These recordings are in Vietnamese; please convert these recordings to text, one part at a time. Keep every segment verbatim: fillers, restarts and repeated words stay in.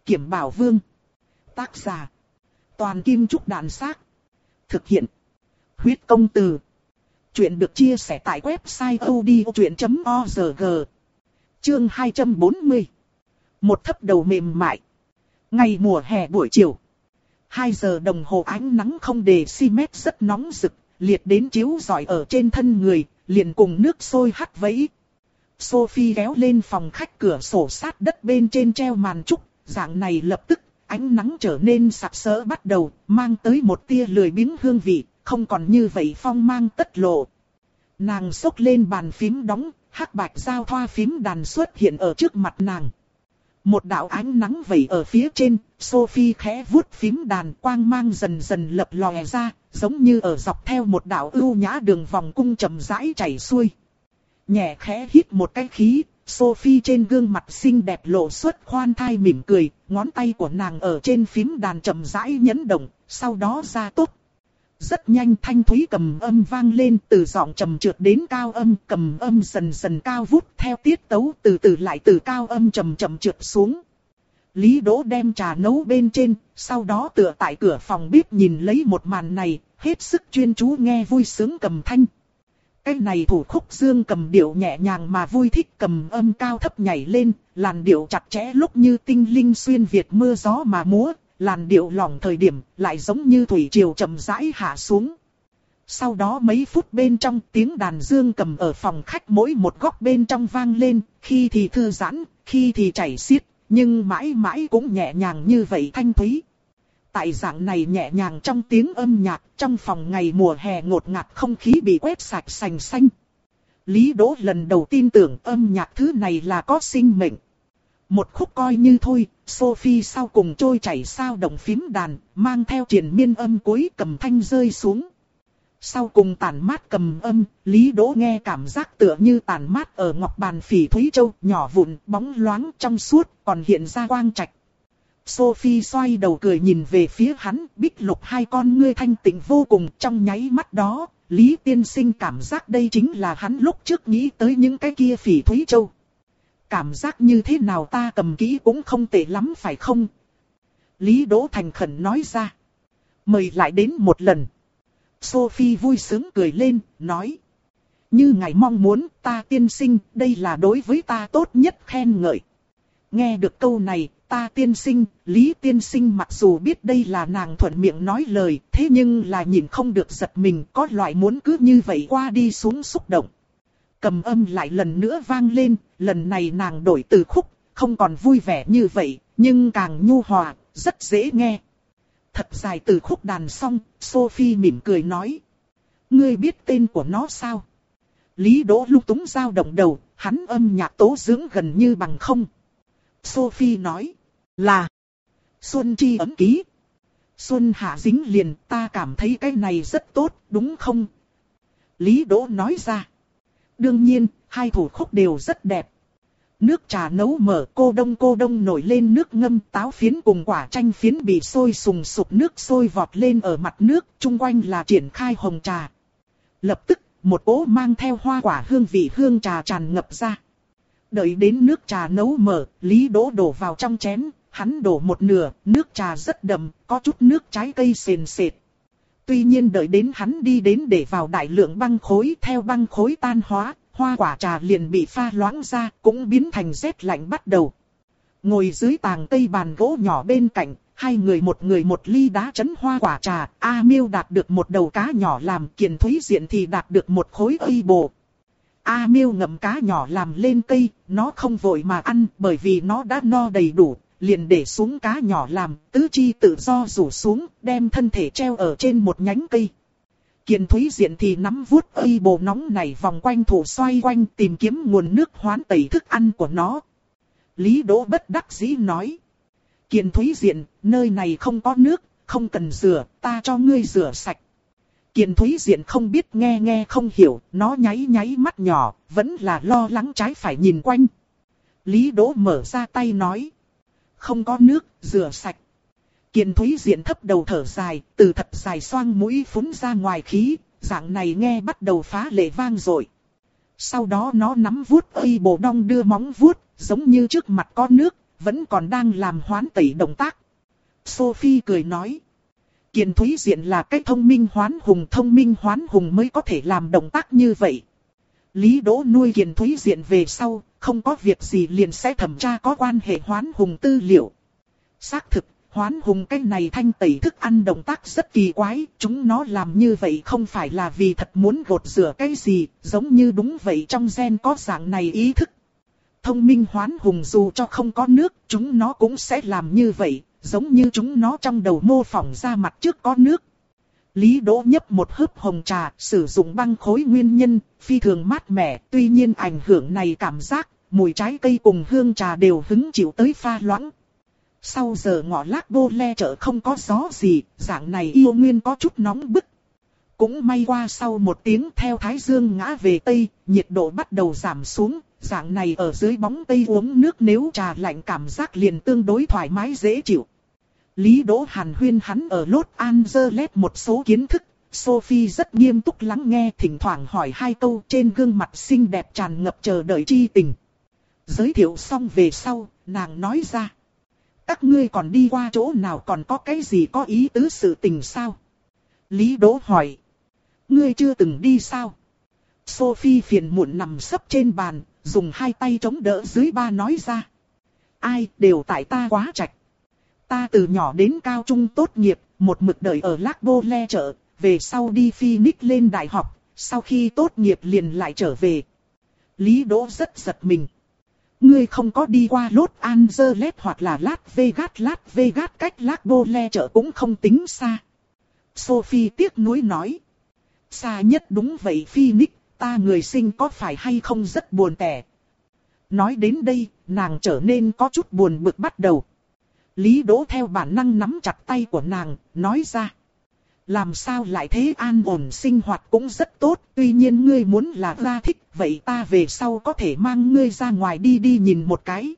Kiểm Bảo Vương. Tác giả. Toàn Kim Trúc Đàn Xác. Thực hiện. Huyết Công Từ. Chuyện được chia sẻ tại website odchuyện chấm org. Chương hai trăm bốn mươi. Một thấp đầu mềm mại. Ngày mùa hè buổi chiều. Hai giờ đồng hồ ánh nắng không đề xi mét rất nóng rực, liệt đến chiếu rọi ở trên thân người, liền cùng nước sôi hắt vẫy. Sophie kéo lên phòng khách, cửa sổ sát đất bên trên treo màn trúc, dạng này lập tức, ánh nắng trở nên sặc sỡ bắt đầu, mang tới một tia lười biếng hương vị, không còn như vậy phong mang tất lộ. Nàng xốc lên bàn phím đóng, hắc bạch giao thoa phím đàn xuất hiện ở trước mặt nàng. Một đạo ánh nắng vẩy ở phía trên, Sophie khẽ vuốt phím đàn, quang mang dần dần lập lòe ra, giống như ở dọc theo một đạo ưu nhã đường vòng cung chậm rãi chảy xuôi. Nhẹ khẽ hít một cái khí, Sophie trên gương mặt xinh đẹp lộ xuất khoan thai mỉm cười, ngón tay của nàng ở trên phím đàn chậm rãi nhấn động, sau đó ra tốt. Rất nhanh thanh thúy cầm âm vang lên, từ giọng trầm trượt đến cao âm, cầm âm dần dần cao vút theo tiết tấu, từ từ lại từ cao âm trầm trầm trượt xuống. Lý Đỗ đem trà nấu bên trên, sau đó tựa tại cửa phòng bếp nhìn lấy một màn này, hết sức chuyên chú nghe vui sướng cầm thanh. Cái này thủ khúc dương cầm điệu nhẹ nhàng mà vui thích, cầm âm cao thấp nhảy lên, làn điệu chặt chẽ lúc như tinh linh xuyên việt mưa gió mà múa. Làn điệu lỏng thời điểm lại giống như thủy triều chậm rãi hạ xuống. Sau đó mấy phút bên trong, tiếng đàn dương cầm ở phòng khách mỗi một góc bên trong vang lên, khi thì thư giãn, khi thì chảy xiết, nhưng mãi mãi cũng nhẹ nhàng như vậy thanh thúy. Tại dạng này nhẹ nhàng trong tiếng âm nhạc, trong phòng ngày mùa hè ngột ngạt không khí bị quét sạch sành xanh. Lý Đỗ lần đầu tin tưởng âm nhạc thứ này là có sinh mệnh. Một khúc coi như thôi, Sophie sau cùng trôi chảy sao động phím đàn, mang theo triền miên âm cuối cầm thanh rơi xuống. Sau cùng tản mát cầm âm, Lý Đỗ nghe cảm giác tựa như tản mát ở ngọc bàn phỉ thúy châu, nhỏ vụn, bóng loáng trong suốt, còn hiện ra quang trạch. Sophie xoay đầu cười nhìn về phía hắn, bích lục hai con ngươi thanh tịnh vô cùng, trong nháy mắt đó, Lý tiên sinh cảm giác đây chính là hắn lúc trước nghĩ tới những cái kia phỉ thúy châu. Cảm giác như thế nào ta cầm kỹ cũng không tệ lắm phải không? Lý Đỗ thành khẩn nói ra. Mời lại đến một lần. Sophie vui sướng cười lên, nói. Như ngài mong muốn, ta tiên sinh, đây là đối với ta tốt nhất khen ngợi. Nghe được câu này, ta tiên sinh, Lý tiên sinh mặc dù biết đây là nàng thuận miệng nói lời, thế nhưng là nhìn không được giật mình, có loại muốn cứ như vậy qua đi xuống xúc động. Cầm âm lại lần nữa vang lên, lần này nàng đổi từ khúc, không còn vui vẻ như vậy, nhưng càng nhu hòa, rất dễ nghe. Thật dài từ khúc đàn xong, Sophie mỉm cười nói. Ngươi biết tên của nó sao? Lý Đỗ lung túng dao động đầu, hắn âm nhạc tố dưỡng gần như bằng không. Sophie nói, là Xuân Chi ấm ký. Xuân hạ dính liền, ta cảm thấy cái này rất tốt, đúng không? Lý Đỗ nói ra. Đương nhiên, hai thủ khúc đều rất đẹp. Nước trà nấu mở, cô đông cô đông nổi lên nước ngâm, táo phiến cùng quả chanh phiến bị sôi sùng sục, nước sôi vọt lên ở mặt nước, chung quanh là triển khai hồng trà. Lập tức, một cỗ mang theo hoa quả hương vị hương trà tràn ngập ra. Đợi đến nước trà nấu mở, Lý Đỗ đổ vào trong chén, hắn đổ một nửa, nước trà rất đậm, có chút nước trái cây sền sệt. Tuy nhiên đợi đến hắn đi đến để vào đại lượng băng khối, theo băng khối tan hóa, hoa quả trà liền bị pha loãng ra, cũng biến thành rét lạnh bắt đầu. Ngồi dưới tàng cây bàn gỗ nhỏ bên cạnh, hai người một người một ly đá chấn hoa quả trà, A Miêu đạt được một đầu cá nhỏ làm, Kiền Thúy Diện thì đạt được một khối ây bồ. A Miêu ngậm cá nhỏ làm lên cây, nó không vội mà ăn bởi vì nó đã no đầy đủ. Liền để xuống cá nhỏ làm, tứ chi tự do rủ xuống, đem thân thể treo ở trên một nhánh cây. Kiền Thúy Diện thì nắm vuốt ây bồ nóng này vòng quanh thủ xoay quanh tìm kiếm nguồn nước hoán tẩy thức ăn của nó. Lý Đỗ bất đắc dĩ nói. Kiền Thúy Diện, nơi này không có nước, không cần rửa, ta cho ngươi rửa sạch. Kiền Thúy Diện không biết nghe nghe không hiểu, nó nháy nháy mắt nhỏ, vẫn là lo lắng trái phải nhìn quanh. Lý Đỗ mở ra tay nói. Không có nước, rửa sạch. Kiền Thúy Diện thấp đầu thở dài, từ thật dài xoang mũi phun ra ngoài khí, dạng này nghe bắt đầu phá lệ vang dội. Sau đó nó nắm vuốt ây bồ đong đưa móng vuốt, giống như trước mặt có nước, vẫn còn đang làm hoán tẩy động tác. Sophie cười nói. Kiền Thúy Diện là cái thông minh hoán hùng, thông minh hoán hùng mới có thể làm động tác như vậy. Lý Đỗ nuôi Kiền Thúy Diện về sau, không có việc gì liền sẽ thẩm tra có quan hệ hoán hùng tư liệu. Xác thực, hoán hùng cái này thanh tẩy thức ăn động tác rất kỳ quái, chúng nó làm như vậy không phải là vì thật muốn gột rửa cái gì, giống như đúng vậy trong gen có dạng này ý thức. Thông minh hoán hùng dù cho không có nước, chúng nó cũng sẽ làm như vậy, giống như chúng nó trong đầu mô phỏng ra mặt trước có nước. Lý Đỗ nhấp một hớp hồng trà, sử dụng băng khối nguyên nhân, phi thường mát mẻ, tuy nhiên ảnh hưởng này cảm giác, mùi trái cây cùng hương trà đều hứng chịu tới pha loãng. Sau giờ ngọ Lác Bô Le chợ không có gió gì, dạng này yêu nguyên có chút nóng bức. Cũng may qua sau một tiếng theo thái dương ngã về tây, nhiệt độ bắt đầu giảm xuống, dạng này ở dưới bóng tây uống nước nếu trà lạnh cảm giác liền tương đối thoải mái dễ chịu. Lý Đỗ hàn huyên hắn ở Los Angeles một số kiến thức, Sophie rất nghiêm túc lắng nghe, thỉnh thoảng hỏi hai câu, trên gương mặt xinh đẹp tràn ngập chờ đợi chi tình. Giới thiệu xong về sau, nàng nói ra. Các ngươi còn đi qua chỗ nào, còn có cái gì có ý tứ sự tình sao? Lý Đỗ hỏi. Ngươi chưa từng đi sao? Sophie phiền muộn nằm sấp trên bàn, dùng hai tay chống đỡ dưới ba nói ra. Ai, đều tại ta quá trạch. Ta từ nhỏ đến cao trung tốt nghiệp, một mực đợi ở Lác Bô Le chợ, về sau đi Phoenix lên đại học, sau khi tốt nghiệp liền lại trở về. Lý Đỗ rất giật mình. Ngươi không có đi qua Los Angeles hoặc là Las Vegas, Las Vegas cách Lác Bô Le chợ cũng không tính xa. Sophie tiếc nuối nói. Xa nhất đúng vậy Phoenix, ta người sinh có phải hay không rất buồn tẻ. Nói đến đây, nàng trở nên có chút buồn bực bắt đầu. Lý Đỗ theo bản năng nắm chặt tay của nàng, nói ra. Làm sao lại thế, an ổn sinh hoạt cũng rất tốt, tuy nhiên ngươi muốn là ra thích, vậy ta về sau có thể mang ngươi ra ngoài đi đi nhìn một cái.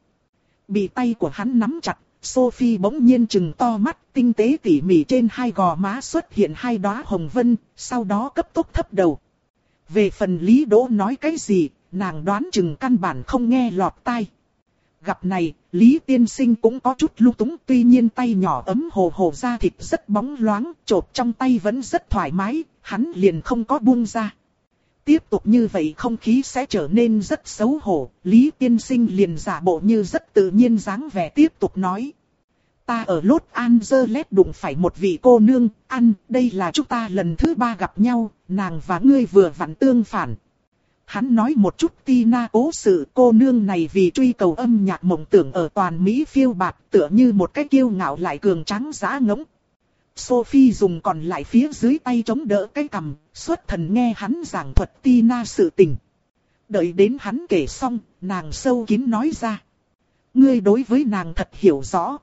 Bị tay của hắn nắm chặt, Sophie bỗng nhiên trừng to mắt, tinh tế tỉ mỉ trên hai gò má xuất hiện hai đóa hồng vân, sau đó cấp tốc thấp đầu. Về phần Lý Đỗ nói cái gì, nàng đoán chừng căn bản không nghe lọt tai. Gặp này, Lý Tiên Sinh cũng có chút lung túng, tuy nhiên tay nhỏ ấm hồ hồ da thịt rất bóng loáng, chộp trong tay vẫn rất thoải mái, hắn liền không có buông ra. Tiếp tục như vậy không khí sẽ trở nên rất xấu hổ, Lý Tiên Sinh liền giả bộ như rất tự nhiên dáng vẻ tiếp tục nói. Ta ở Los Angeles đụng phải một vị cô nương, ăn, đây là chúng ta lần thứ ba gặp nhau, nàng và ngươi vừa vặn tương phản. Hắn nói một chút Tina cố sự, cô nương này vì truy cầu âm nhạc mộng tưởng ở toàn Mỹ phiêu bạt, tựa như một cái kiêu ngạo lại cường tráng dã ngỗng. Sophie dùng còn lại phía dưới tay chống đỡ cái cằm, xuất thần nghe hắn giảng thuật Tina sự tình. Đợi đến hắn kể xong, nàng sâu kín nói ra. Ngươi đối với nàng thật hiểu rõ.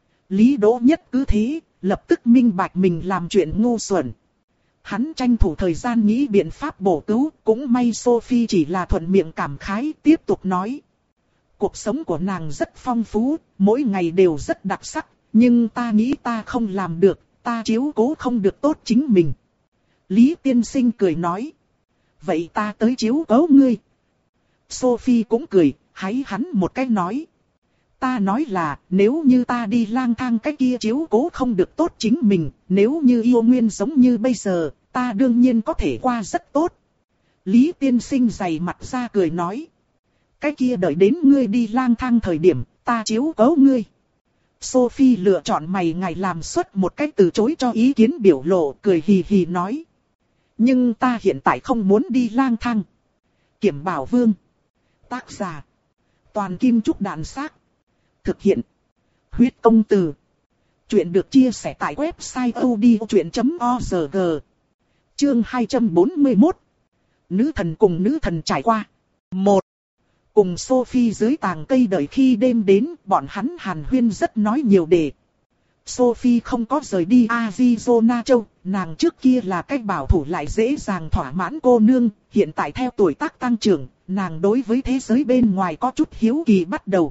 Lý Đỗ nhất cứ thế, lập tức minh bạch mình làm chuyện ngu xuẩn. Hắn tranh thủ thời gian nghĩ biện pháp bổ cứu, cũng may Sophie chỉ là thuận miệng cảm khái, tiếp tục nói. Cuộc sống của nàng rất phong phú, mỗi ngày đều rất đặc sắc, nhưng ta nghĩ ta không làm được, ta chiếu cố không được tốt chính mình. Lý Tiên Sinh cười nói. Vậy ta tới chiếu cố ngươi. Sophie cũng cười, háy hắn một cái nói. Ta nói là, nếu như ta đi lang thang cái kia chiếu cố không được tốt chính mình, nếu như yêu nguyên giống như bây giờ, ta đương nhiên có thể qua rất tốt. Lý Tiên Sinh dày mặt ra cười nói. Cái kia đợi đến ngươi đi lang thang thời điểm, ta chiếu cố ngươi. Sophie lựa chọn mày ngày làm xuất một cách từ chối cho ý kiến biểu lộ, cười hì hì nói. Nhưng ta hiện tại không muốn đi lang thang. Kiểm Bảo Vương. Tác giả. Toàn Kim Trúc Đạn Xác. Thực hiện. Huyết Công Từ. Chuyện được chia sẻ tại website odchuyện chấm org. Chương hai trăm bốn mươi mốt. Nữ thần cùng nữ thần trải qua. một. Cùng Sophie dưới tàng cây đợi khi đêm đến, bọn hắn hàn huyên rất nói nhiều đề. Sophie không có rời đi Arizona châu, nàng trước kia là cách bảo thủ lại dễ dàng thỏa mãn cô nương, hiện tại theo tuổi tác tăng trưởng, nàng đối với thế giới bên ngoài có chút hiếu kỳ bắt đầu.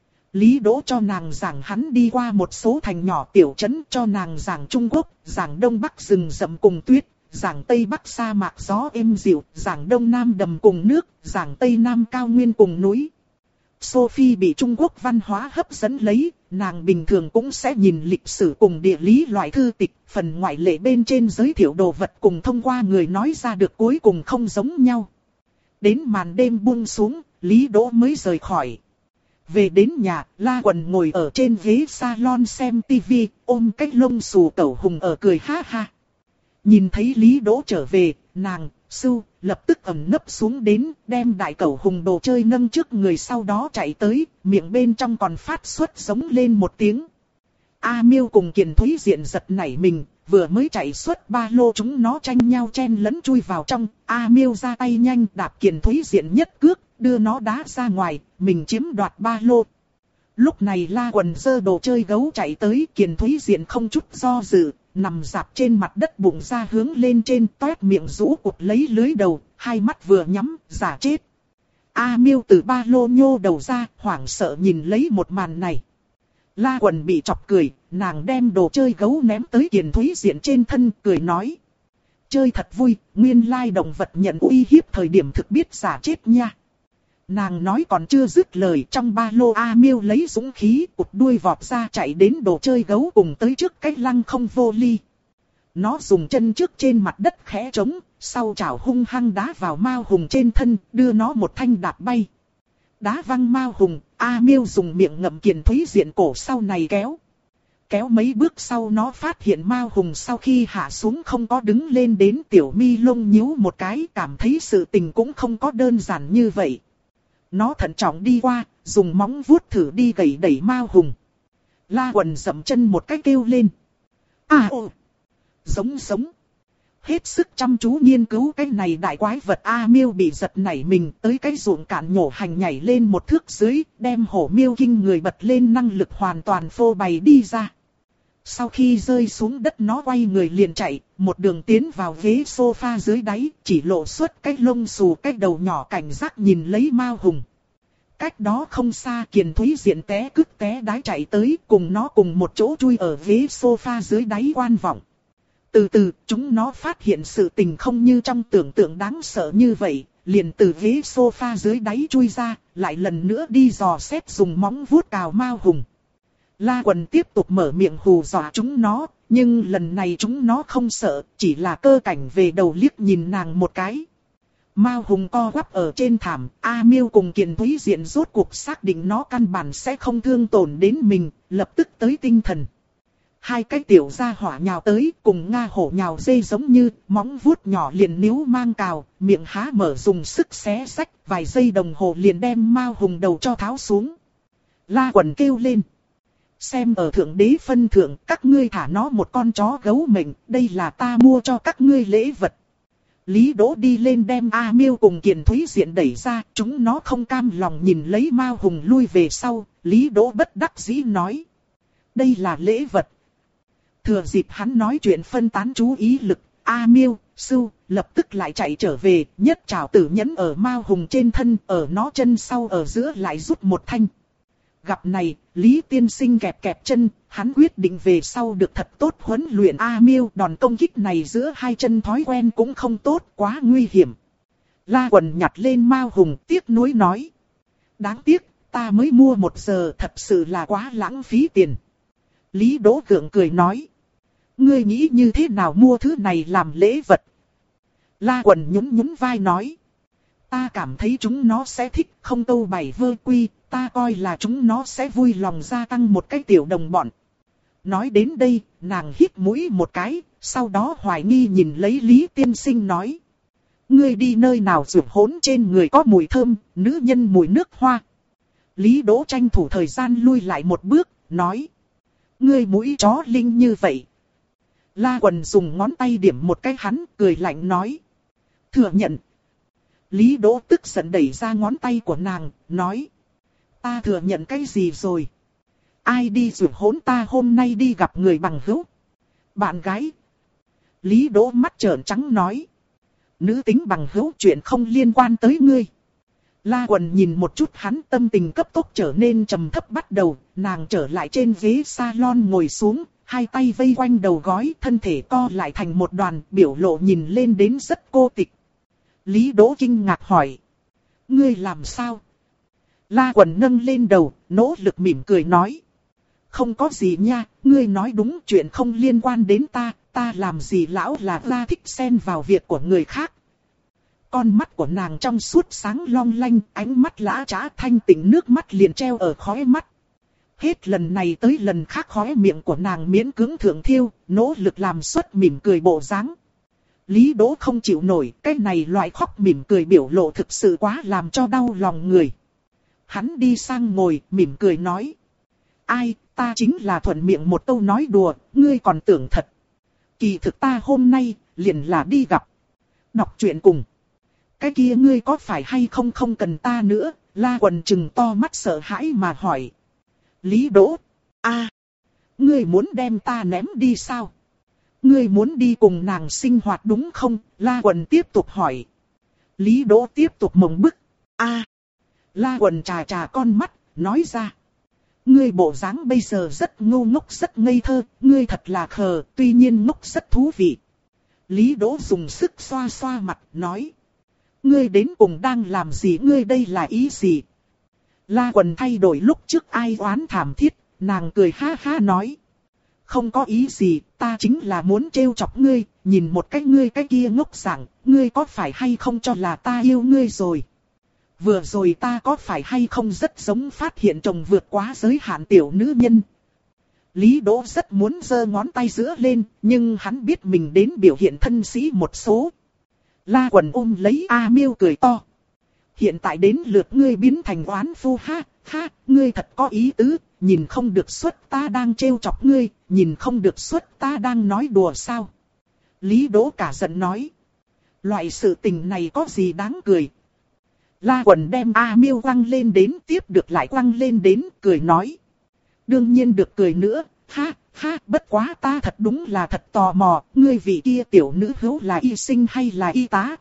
Lý Đỗ cho nàng giảng hắn đi qua một số thành nhỏ tiểu trấn, cho nàng giảng Trung Quốc, giảng Đông Bắc rừng rậm cùng tuyết, giảng Tây Bắc sa mạc gió êm dịu, giảng Đông Nam đầm cùng nước, giảng Tây Nam cao nguyên cùng núi. Sophie bị Trung Quốc văn hóa hấp dẫn lấy, nàng bình thường cũng sẽ nhìn lịch sử cùng địa lý loại thư tịch, phần ngoại lệ bên trên giới thiệu đồ vật cùng thông qua người nói ra được cuối cùng không giống nhau. Đến màn đêm buông xuống, Lý Đỗ mới rời khỏi. Về đến nhà, La Quần ngồi ở trên ghế salon xem tivi, ôm cái lông xù cẩu hùng ở cười ha ha. Nhìn thấy Lý Đỗ trở về, nàng, Sưu, lập tức ẩn nấp xuống đến, đem đại cẩu hùng đồ chơi nâng trước người, sau đó chạy tới, miệng bên trong còn phát xuất giống lên một tiếng. A Miêu cùng Kiền Thúy Diện giật nảy mình, vừa mới chạy xuất ba lô chúng nó tranh nhau chen lẫn chui vào trong, A Miêu ra tay nhanh đạp Kiền Thúy Diện nhất cước, đưa nó đá ra ngoài, mình chiếm đoạt ba lô. Lúc này La Quần giơ đồ chơi gấu chạy tới, Kiền Thúy Diện không chút do dự, nằm dạp trên mặt đất bụng ra hướng lên trên, toét miệng rũ cụt lấy lưới đầu, hai mắt vừa nhắm, giả chết. A Miêu từ ba lô nhô đầu ra, hoảng sợ nhìn lấy một màn này. La Quần bị chọc cười, nàng đem đồ chơi gấu ném tới Kiền Thúy Diện trên thân, cười nói. Chơi thật vui, nguyên lai động vật nhận uy hiếp thời điểm thực biết giả chết nha. Nàng nói còn chưa dứt lời, trong ba lô A Miêu lấy dũng khí, cụt đuôi vọt ra chạy đến đồ chơi gấu cùng tới trước cái lăng không vô ly. Nó dùng chân trước trên mặt đất khẽ trống, sau chảo hung hăng đá vào Mao Hùng trên thân, đưa nó một thanh đạp bay. Đá văng Mao Hùng, A Miêu dùng miệng ngậm Kiền Thúy Diện cổ sau này kéo. Kéo mấy bước sau nó phát hiện Mao Hùng sau khi hạ xuống không có đứng lên, đến tiểu mi lông nhíu một cái, cảm thấy sự tình cũng không có đơn giản như vậy. Nó thận trọng đi qua, dùng móng vuốt thử đi gẩy đẩy Mao Hùng. La Quần dậm chân một cái kêu lên. À ô! Giống giống! Hết sức chăm chú nghiên cứu cái này đại quái vật. A Miêu bị giật nảy mình, tới cái ruộng cạn nhổ hành nhảy lên một thước dưới, đem hổ miêu kinh người bật lên, năng lực hoàn toàn phô bày đi ra. Sau khi rơi xuống đất nó quay người liền chạy, một đường tiến vào ghế sofa dưới đáy, chỉ lộ suốt cái lông xù cái đầu nhỏ cảnh giác nhìn lấy Mao Hùng. Cách đó không xa Kiền Thúy Diện té cứt té đái chạy tới, cùng nó cùng một chỗ chui ở ghế sofa dưới đáy quan vọng. Từ từ, chúng nó phát hiện sự tình không như trong tưởng tượng đáng sợ như vậy, liền từ ghế sofa dưới đáy chui ra, lại lần nữa đi dò xét dùng móng vuốt cào Mao Hùng. La Quần tiếp tục mở miệng hù dọa chúng nó, nhưng lần này chúng nó không sợ, chỉ là cơ cảnh về đầu liếc nhìn nàng một cái. Mao Hùng co quắp ở trên thảm, A Miêu cùng Kiền Thúy Diện rốt cuộc xác định nó căn bản sẽ không thương tổn đến mình, lập tức tới tinh thần. Hai cái tiểu gia hỏa nhào tới, cùng Nga hổ nhào dê giống như, móng vuốt nhỏ liền níu mang cào, miệng há mở dùng sức xé rách, vài giây đồng hồ liền đem Mao Hùng đầu cho tháo xuống. La Quần kêu lên. Xem ở thượng đế phân thượng, các ngươi thả nó một con chó gấu mệnh, đây là ta mua cho các ngươi lễ vật. Lý Đỗ đi lên đem A Miêu cùng Kiền Thúy Diện đẩy ra, chúng nó không cam lòng nhìn lấy Mao Hùng lui về sau, Lý Đỗ bất đắc dĩ nói. Đây là lễ vật. Thừa dịp hắn nói chuyện phân tán chú ý lực, A Miêu, Sưu, lập tức lại chạy trở về, nhất trảo tử nhẫn ở Mao Hùng trên thân, ở nó chân sau ở giữa lại rút một thanh. Gặp này, Lý Tiên Sinh kẹp kẹp chân, hắn quyết định về sau được thật tốt huấn luyện A Miêu. Đòn công kích này giữa hai chân thói quen cũng không tốt, quá nguy hiểm. La Quần nhặt lên Mao Hùng, tiếc nuối nói. Đáng tiếc, ta mới mua một giờ, thật sự là quá lãng phí tiền. Lý Đỗ gượng cười nói. Ngươi nghĩ như thế nào mua thứ này làm lễ vật? La Quần nhún nhún vai nói. Ta cảm thấy chúng nó sẽ thích, không tâu bảy vơ quy, ta coi là chúng nó sẽ vui lòng gia tăng một cái tiểu đồng bọn. Nói đến đây, nàng hít mũi một cái, sau đó hoài nghi nhìn lấy Lý Tiên Sinh nói. Ngươi đi nơi nào rượu hỗn trên người có mùi thơm, nữ nhân mùi nước hoa. Lý Đỗ tranh thủ thời gian lui lại một bước, nói. Ngươi mũi chó linh như vậy. La Quần dùng ngón tay điểm một cái hắn, cười lạnh nói. Thừa nhận. Lý Đỗ tức giận đẩy ra ngón tay của nàng, nói. Ta thừa nhận cái gì rồi? Ai đi rủ hỗn ta hôm nay đi gặp người bằng hữu? Bạn gái. Lý Đỗ mắt trợn trắng nói. Nữ tính bằng hữu chuyện không liên quan tới ngươi. La Quần nhìn một chút hắn, tâm tình cấp tốc trở nên trầm thấp bắt đầu, nàng trở lại trên ghế salon ngồi xuống, hai tay vây quanh đầu gối, thân thể co lại thành một đoàn, biểu lộ nhìn lên đến rất cô tịch. Lý Đỗ kinh ngạc hỏi. Ngươi làm sao? La Quần nâng lên đầu, nỗ lực mỉm cười nói. Không có gì nha, ngươi nói đúng, chuyện không liên quan đến ta, ta làm gì lão là la thích xen vào việc của người khác. Con mắt của nàng trong suốt sáng long lanh, ánh mắt lã chã thanh tịnh, nước mắt liền treo ở khóe mắt. Hết lần này tới lần khác khóe miệng của nàng miễn cưỡng thượng thiêu, nỗ lực làm xuất mỉm cười bộ dáng. Lý Đỗ không chịu nổi, cái này loại khóc mỉm cười biểu lộ thực sự quá làm cho đau lòng người. Hắn đi sang ngồi, mỉm cười nói. Ai, ta chính là thuận miệng một câu nói đùa, ngươi còn tưởng thật. Kỳ thực ta hôm nay, liền là đi gặp. Đọc truyện cùng. Cái kia ngươi có phải hay không không cần ta nữa, La Quần trừng to mắt sợ hãi mà hỏi. Lý Đỗ, a, ngươi muốn đem ta ném đi sao? Ngươi muốn đi cùng nàng sinh hoạt đúng không? La Quần tiếp tục hỏi. Lý Đỗ tiếp tục mộng bức. a, La Quần trà trà con mắt, nói ra. Ngươi bộ dáng bây giờ rất ngu ngốc rất ngây thơ, ngươi thật là khờ, tuy nhiên ngốc rất thú vị. Lý Đỗ dùng sức xoa xoa mặt, nói. Ngươi đến cùng đang làm gì, ngươi đây là ý gì? La Quần thay đổi lúc trước ai oán thảm thiết, nàng cười ha ha nói. Không có ý gì, ta chính là muốn trêu chọc ngươi, nhìn một cái ngươi cái kia ngốc dạng, ngươi có phải hay không cho là ta yêu ngươi rồi? Vừa rồi ta có phải hay không rất giống phát hiện chồng vượt quá giới hạn tiểu nữ nhân? Lý Đỗ rất muốn giơ ngón tay giữa lên, nhưng hắn biết mình đến biểu hiện thân sĩ một số. La Quần ôm lấy A Miêu cười to. Hiện tại đến lượt ngươi biến thành oán phu ha, ha, ngươi thật có ý tứ, nhìn không được suốt ta đang trêu chọc ngươi, nhìn không được suốt ta đang nói đùa sao? Lý Đỗ cả giận nói. Loại sự tình này có gì đáng cười? La Quần đem A Miêu quăng lên đến, tiếp được lại quăng lên đến, cười nói. Đương nhiên được cười nữa, ha, ha, bất quá ta thật đúng là thật tò mò, ngươi vị kia tiểu nữ hữu là y sinh hay là y tá?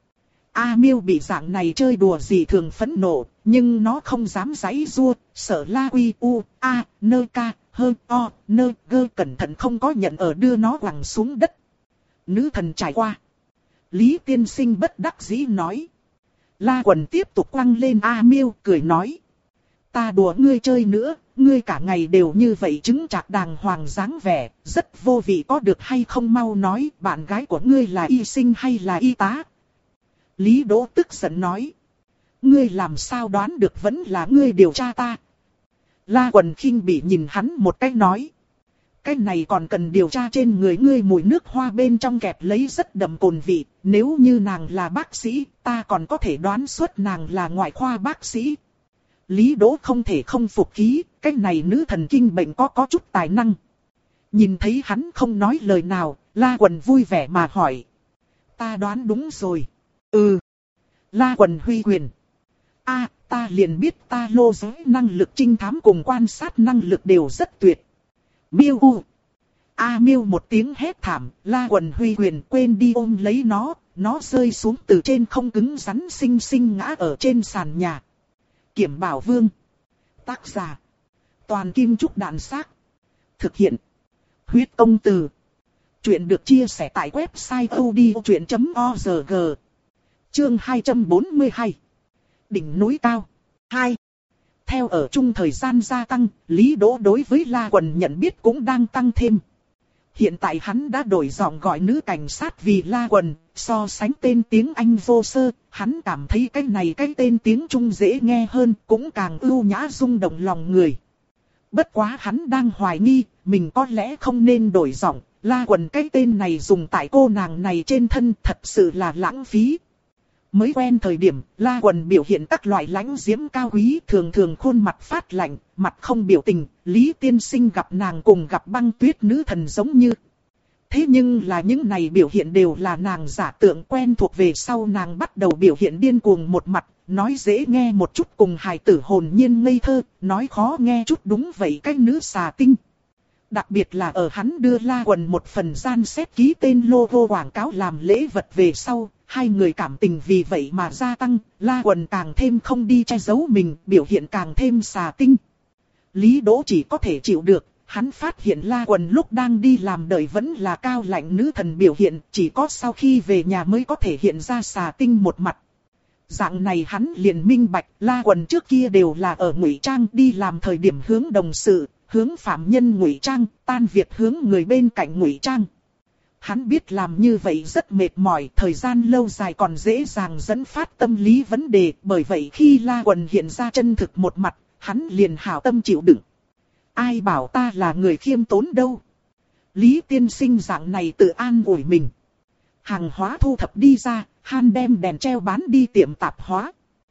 A Miêu bị dạng này chơi đùa gì thường phẫn nộ, nhưng nó không dám giãy giụa, sợ La Quy U, A, Nơ Ca, Hơ, O, Nơ, Gơ cẩn thận không có nhận ở đưa nó quẳng xuống đất. Nữ thần trải qua. Lý tiên sinh bất đắc dĩ nói. La Quần tiếp tục quăng lên A Miêu, cười nói. Ta đùa ngươi chơi nữa, ngươi cả ngày đều như vậy chứng chạc đàng hoàng dáng vẻ, rất vô vị có được hay không mau nói, bạn gái của ngươi là y sinh hay là y tá? Lý Đỗ tức giận nói. Ngươi làm sao đoán được vẫn là ngươi điều tra ta? La Quần khinh bỉ nhìn hắn một cách nói. Cái này còn cần điều tra trên người ngươi mùi nước hoa bên trong kẹp lấy rất đậm cồn vị. Nếu như nàng là bác sĩ, ta còn có thể đoán suốt nàng là ngoại khoa bác sĩ. Lý Đỗ không thể không phục khí, cái này nữ thần kinh bệnh có có chút tài năng. Nhìn thấy hắn không nói lời nào, La Quần vui vẻ mà hỏi. Ta đoán đúng rồi. Ừ. La Quần huy quyền. A, à, ta liền biết ta lô giới năng lực trinh thám cùng quan sát năng lực đều rất tuyệt. Miêu u. A Miêu một tiếng hét thảm, La Quần huy quyền quên đi ôm lấy nó, nó rơi xuống từ trên không cứng rắn xinh xinh ngã ở trên sàn nhà. Kiểm Bảo Vương. Tác giả. Toàn Kim Trúc Đạn Xác. Thực hiện. Huyết Công Từ. Chuyện được chia sẻ tại website odchuyện chấm org. Chương hai trăm bốn mươi hai. Đỉnh núi cao. hai. Theo ở chung thời gian gia tăng, Lý Đỗ đối với La Quần nhận biết cũng đang tăng thêm. Hiện tại hắn đã đổi giọng gọi nữ cảnh sát vì La Quần, so sánh tên tiếng Anh vô sơ, hắn cảm thấy cái này cái tên tiếng Trung dễ nghe hơn, cũng càng ưu nhã rung động lòng người. Bất quá hắn đang hoài nghi, mình có lẽ không nên đổi giọng, La Quần cái tên này dùng tại cô nàng này trên thân thật sự là lãng phí. Mới quen thời điểm, La Quần biểu hiện các loại lãnh diễm cao quý, thường thường khuôn mặt phát lạnh, mặt không biểu tình, Lý tiên sinh gặp nàng cùng gặp Băng Tuyết nữ thần giống như. Thế nhưng là những này biểu hiện đều là nàng giả tượng quen thuộc, về sau nàng bắt đầu biểu hiện điên cuồng một mặt, nói dễ nghe một chút cùng hài tử hồn nhiên ngây thơ, nói khó nghe chút đúng vậy cái nữ xà tinh. Đặc biệt là ở hắn đưa La Quần một phần gian xếp ký tên logo quảng cáo làm lễ vật về sau, hai người cảm tình vì vậy mà gia tăng, La Quần càng thêm không đi che giấu mình, biểu hiện càng thêm xà tinh. Lý Đỗ chỉ có thể chịu được, hắn phát hiện La Quần lúc đang đi làm đời vẫn là cao lạnh nữ thần biểu hiện, chỉ có sau khi về nhà mới có thể hiện ra xà tinh một mặt. Dạng này hắn liền minh bạch, La Quần trước kia đều là ở ngụy trang đi làm thời điểm hướng đồng sự, hướng phạm nhân ngụy trang, tan việc hướng người bên cạnh ngụy trang. Hắn biết làm như vậy rất mệt mỏi, thời gian lâu dài còn dễ dàng dẫn phát tâm lý vấn đề, bởi vậy khi La Quần hiện ra chân thực một mặt, hắn liền hảo tâm chịu đựng. Ai bảo ta là người khiêm tốn đâu. Lý tiên sinh dạng này tự an ủi mình. Hàng hóa thu thập đi ra, Han đem đèn treo bán đi tiệm tạp hóa.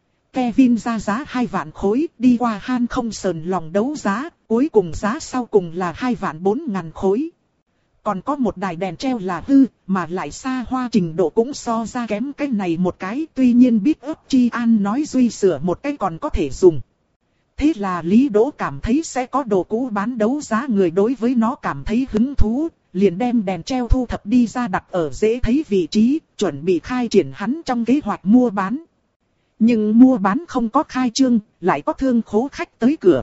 Kevin ra giá hai vạn khối, đi qua Han không sờn lòng đấu giá, cuối cùng giá sau cùng là hai vạn bốn ngàn khối. Còn có một đài đèn treo là hư, mà lại xa hoa trình độ cũng so ra kém cái này một cái. Tuy nhiên biết ấp Chi An nói duy sửa một cái còn có thể dùng. Thế là Lý Đỗ cảm thấy sẽ có đồ cũ bán đấu giá, người đối với nó cảm thấy hứng thú, liền đem đèn treo thu thập đi ra đặt ở dễ thấy vị trí, chuẩn bị khai triển hắn trong kế hoạch mua bán. Nhưng mua bán không có khai trương, lại có thương khố khách tới cửa.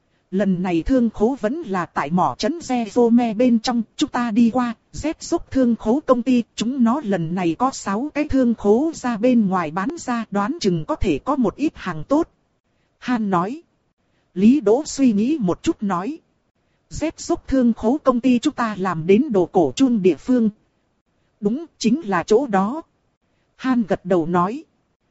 Lần này thương khố vẫn là tại mỏ trấn Zerome bên trong, chúng ta đi qua, Z giúp thương khố công ty, chúng nó lần này có sáu cái thương khố ra bên ngoài bán ra, đoán chừng có thể có một ít hàng tốt. Han nói. Lý Đỗ suy nghĩ một chút nói. Z giúp thương khố công ty chúng ta làm đến đồ cổ chun địa phương. Đúng, chính là chỗ đó. Han gật đầu nói.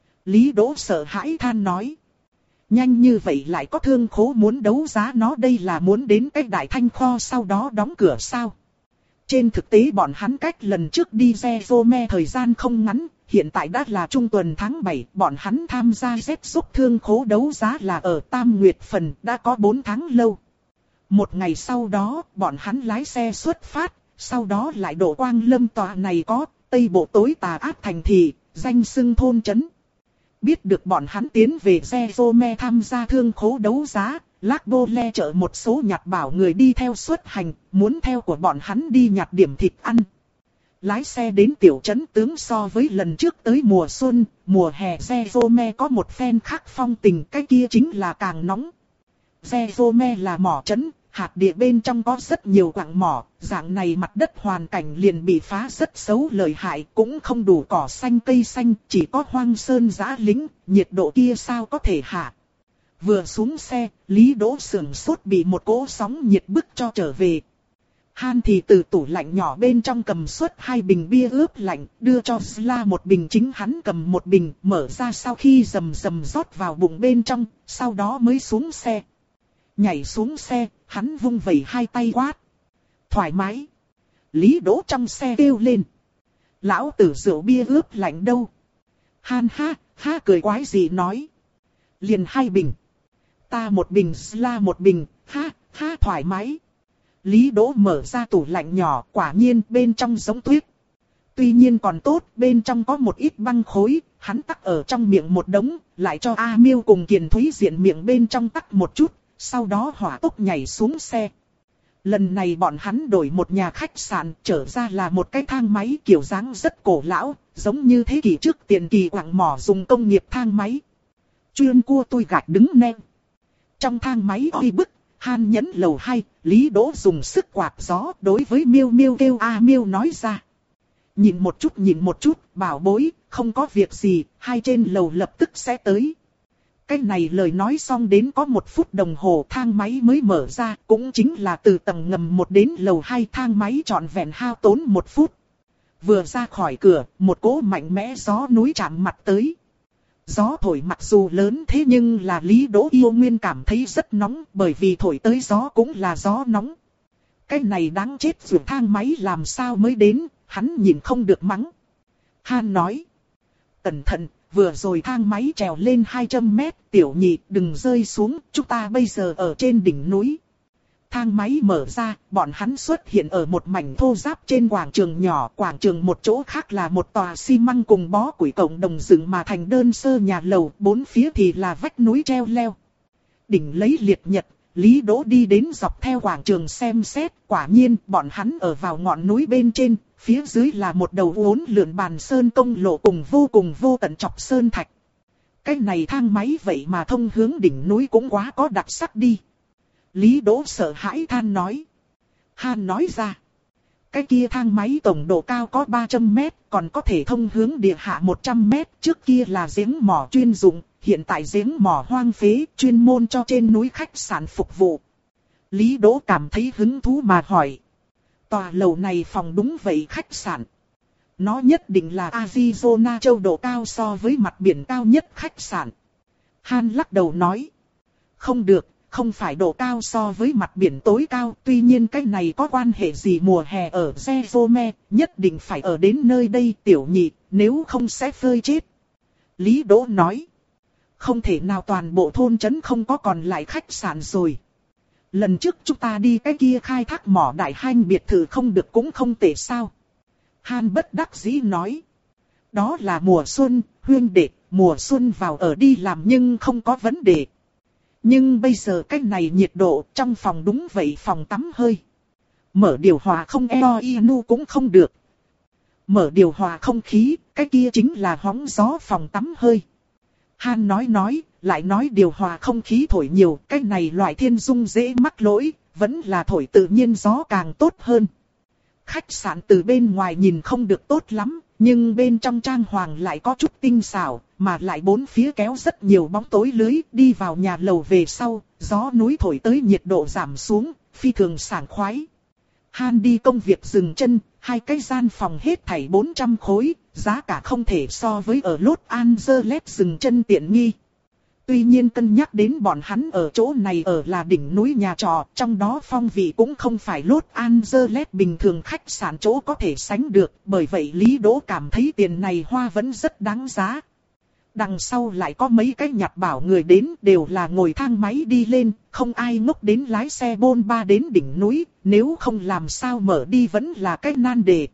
Lý Đỗ sợ hãi than nói. Nhanh như vậy lại có thương khố muốn đấu giá nó, đây là muốn đến cái đại thanh kho sau đó đóng cửa sao? Trên thực tế bọn hắn cách lần trước đi Zerome thời gian không ngắn, hiện tại đã là trung tuần tháng bảy, bọn hắn tham gia Z giúp thương khố đấu giá là ở Tam Nguyệt Phần, đã có bốn tháng lâu. Một ngày sau đó, bọn hắn lái xe xuất phát, sau đó lại đổ Quang Lâm tòa này có, Tây Bộ tối tà ác thành thị, danh xưng thôn trấn. Biết được bọn hắn tiến về Zerome tham gia thương khố đấu giá, Lacbo le chở một số nhặt bảo người đi theo xuất hành, muốn theo của bọn hắn đi nhặt điểm thịt ăn. Lái xe đến tiểu trấn tướng so với lần trước tới mùa xuân, mùa hè Zerome có một phen khác phong tình, cái kia chính là càng nóng. Zerome là mỏ trấn, hạt địa bên trong có rất nhiều quặng mỏ, dạng này mặt đất hoàn cảnh liền bị phá rất xấu lợi hại, cũng không đủ cỏ xanh cây xanh, chỉ có hoang sơn dã lính, nhiệt độ kia sao có thể hạ. Vừa xuống xe, Lý Đỗ sửng sốt bị một cỗ sóng nhiệt bức cho trở về. Han thì từ tủ lạnh nhỏ bên trong cầm suốt hai bình bia ướp lạnh, đưa cho Sla một bình, chính hắn cầm một bình, mở ra sau khi rầm rầm rót vào bụng bên trong, sau đó mới xuống xe. Nhảy xuống xe, hắn vung vẩy hai tay quát. Thoải mái. Lý Đỗ trong xe kêu lên. Lão tử rượu bia ướp lạnh đâu? Han ha, ha cười quái gì nói. Liền hai bình. Ta một bình, Sla một bình, ha, ha thoải mái. Lý Đỗ mở ra tủ lạnh nhỏ, quả nhiên bên trong giống tuyết. Tuy nhiên còn tốt, bên trong có một ít băng khối, hắn tắc ở trong miệng một đống, lại cho A Miêu cùng Kiền Thúy Diện miệng bên trong tắc một chút, sau đó hỏa tốc nhảy xuống xe. Lần này bọn hắn đổi một nhà khách sạn, trở ra là một cái thang máy kiểu dáng rất cổ lão, giống như thế kỷ trước tiền kỳ quặng mỏ dùng công nghiệp thang máy. Chuyên cua tôi gạch đứng nè. Trong thang máy oi bức, Han nhấn lầu hai, Lý Đỗ dùng sức quạt gió đối với Miêu Miêu kêu A Miêu nói ra. Nhìn một chút nhìn một chút, bảo bối, không có việc gì, hai trên lầu lập tức sẽ tới. Cái này lời nói xong đến có một phút đồng hồ thang máy mới mở ra, cũng chính là từ tầng ngầm một đến lầu hai thang máy trọn vẹn hao tốn một phút. Vừa ra khỏi cửa, một cỗ mạnh mẽ gió núi chạm mặt tới. Gió thổi mặc dù lớn thế nhưng là Lý Đỗ yêu nguyên cảm thấy rất nóng, bởi vì thổi tới gió cũng là gió nóng. Cái này đáng chết rồi, thang máy làm sao mới đến, hắn nhìn không được mắng. Han nói. Cẩn thận, vừa rồi thang máy trèo lên hai trăm mét, tiểu nhị đừng rơi xuống, chúng ta bây giờ ở trên đỉnh núi. Thang máy mở ra, bọn hắn xuất hiện ở một mảnh thô ráp trên quảng trường nhỏ. Quảng trường một chỗ khác là một tòa xi măng cùng bó củi cộng đồng dựng mà thành đơn sơ nhà lầu, bốn phía thì là vách núi treo leo. Đỉnh lấy liệt nhật, Lý Đỗ đi đến dọc theo quảng trường xem xét, quả nhiên bọn hắn ở vào ngọn núi bên trên, phía dưới là một đầu uốn lượn bàn sơn công lộ cùng vô cùng vô tận chọc sơn thạch. Cái này thang máy vậy mà thông hướng đỉnh núi cũng quá có đặc sắc đi. Lý Đỗ sợ hãi than nói. Han nói ra. Cái kia thang máy tổng độ cao có ba trăm mét, còn có thể thông hướng địa hạ một trăm mét. Trước kia là giếng mỏ chuyên dụng, hiện tại giếng mỏ hoang phế, chuyên môn cho trên núi khách sạn phục vụ. Lý Đỗ cảm thấy hứng thú mà hỏi. Tòa lầu này phòng đúng vậy khách sạn. Nó nhất định là Arizona châu độ cao so với mặt biển cao nhất khách sạn. Han lắc đầu nói. Không được, không phải độ cao so với mặt biển tối cao. Tuy nhiên cái này có quan hệ gì mùa hè ở Jezome, nhất định phải ở đến nơi đây tiểu nhị, nếu không sẽ phơi chết. Lý Đỗ nói. Không thể nào toàn bộ thôn trấn không có còn lại khách sạn rồi. Lần trước chúng ta đi cái kia khai thác mỏ đại hanh biệt thự không được cũng không tệ sao. Han bất đắc dĩ nói. Đó là mùa xuân, huyên đệ, mùa xuân vào ở đi làm nhưng không có vấn đề. Nhưng bây giờ cái này nhiệt độ trong phòng đúng vậy phòng tắm hơi. Mở điều hòa không eo inu cũng không được. Mở điều hòa không khí, cái kia chính là hóng gió phòng tắm hơi. Han nói nói, lại nói điều hòa không khí thổi nhiều, cái này loại thiên dung dễ mắc lỗi, vẫn là thổi tự nhiên gió càng tốt hơn. Khách sạn từ bên ngoài nhìn không được tốt lắm, nhưng bên trong trang hoàng lại có chút tinh xảo, mà lại bốn phía kéo rất nhiều bóng tối lưới, đi vào nhà lầu về sau, gió núi thổi tới nhiệt độ giảm xuống, phi thường sảng khoái. Han đi công việc dừng chân, hai cái gian phòng hết thảy bốn trăm khối, giá cả không thể so với ở Los Angeles dừng chân tiện nghi. Tuy nhiên cân nhắc đến bọn hắn ở chỗ này ở là đỉnh núi nhà trọ, trong đó phong vị cũng không phải Los Angeles bình thường khách sạn chỗ có thể sánh được, bởi vậy Lý Đỗ cảm thấy tiền này hoa vẫn rất đáng giá. Đằng sau lại có mấy cái nhặt bảo người đến đều là ngồi thang máy đi lên, không ai ngốc đến lái xe bôn ba đến đỉnh núi, nếu không làm sao mở đi vẫn là cái nan đề.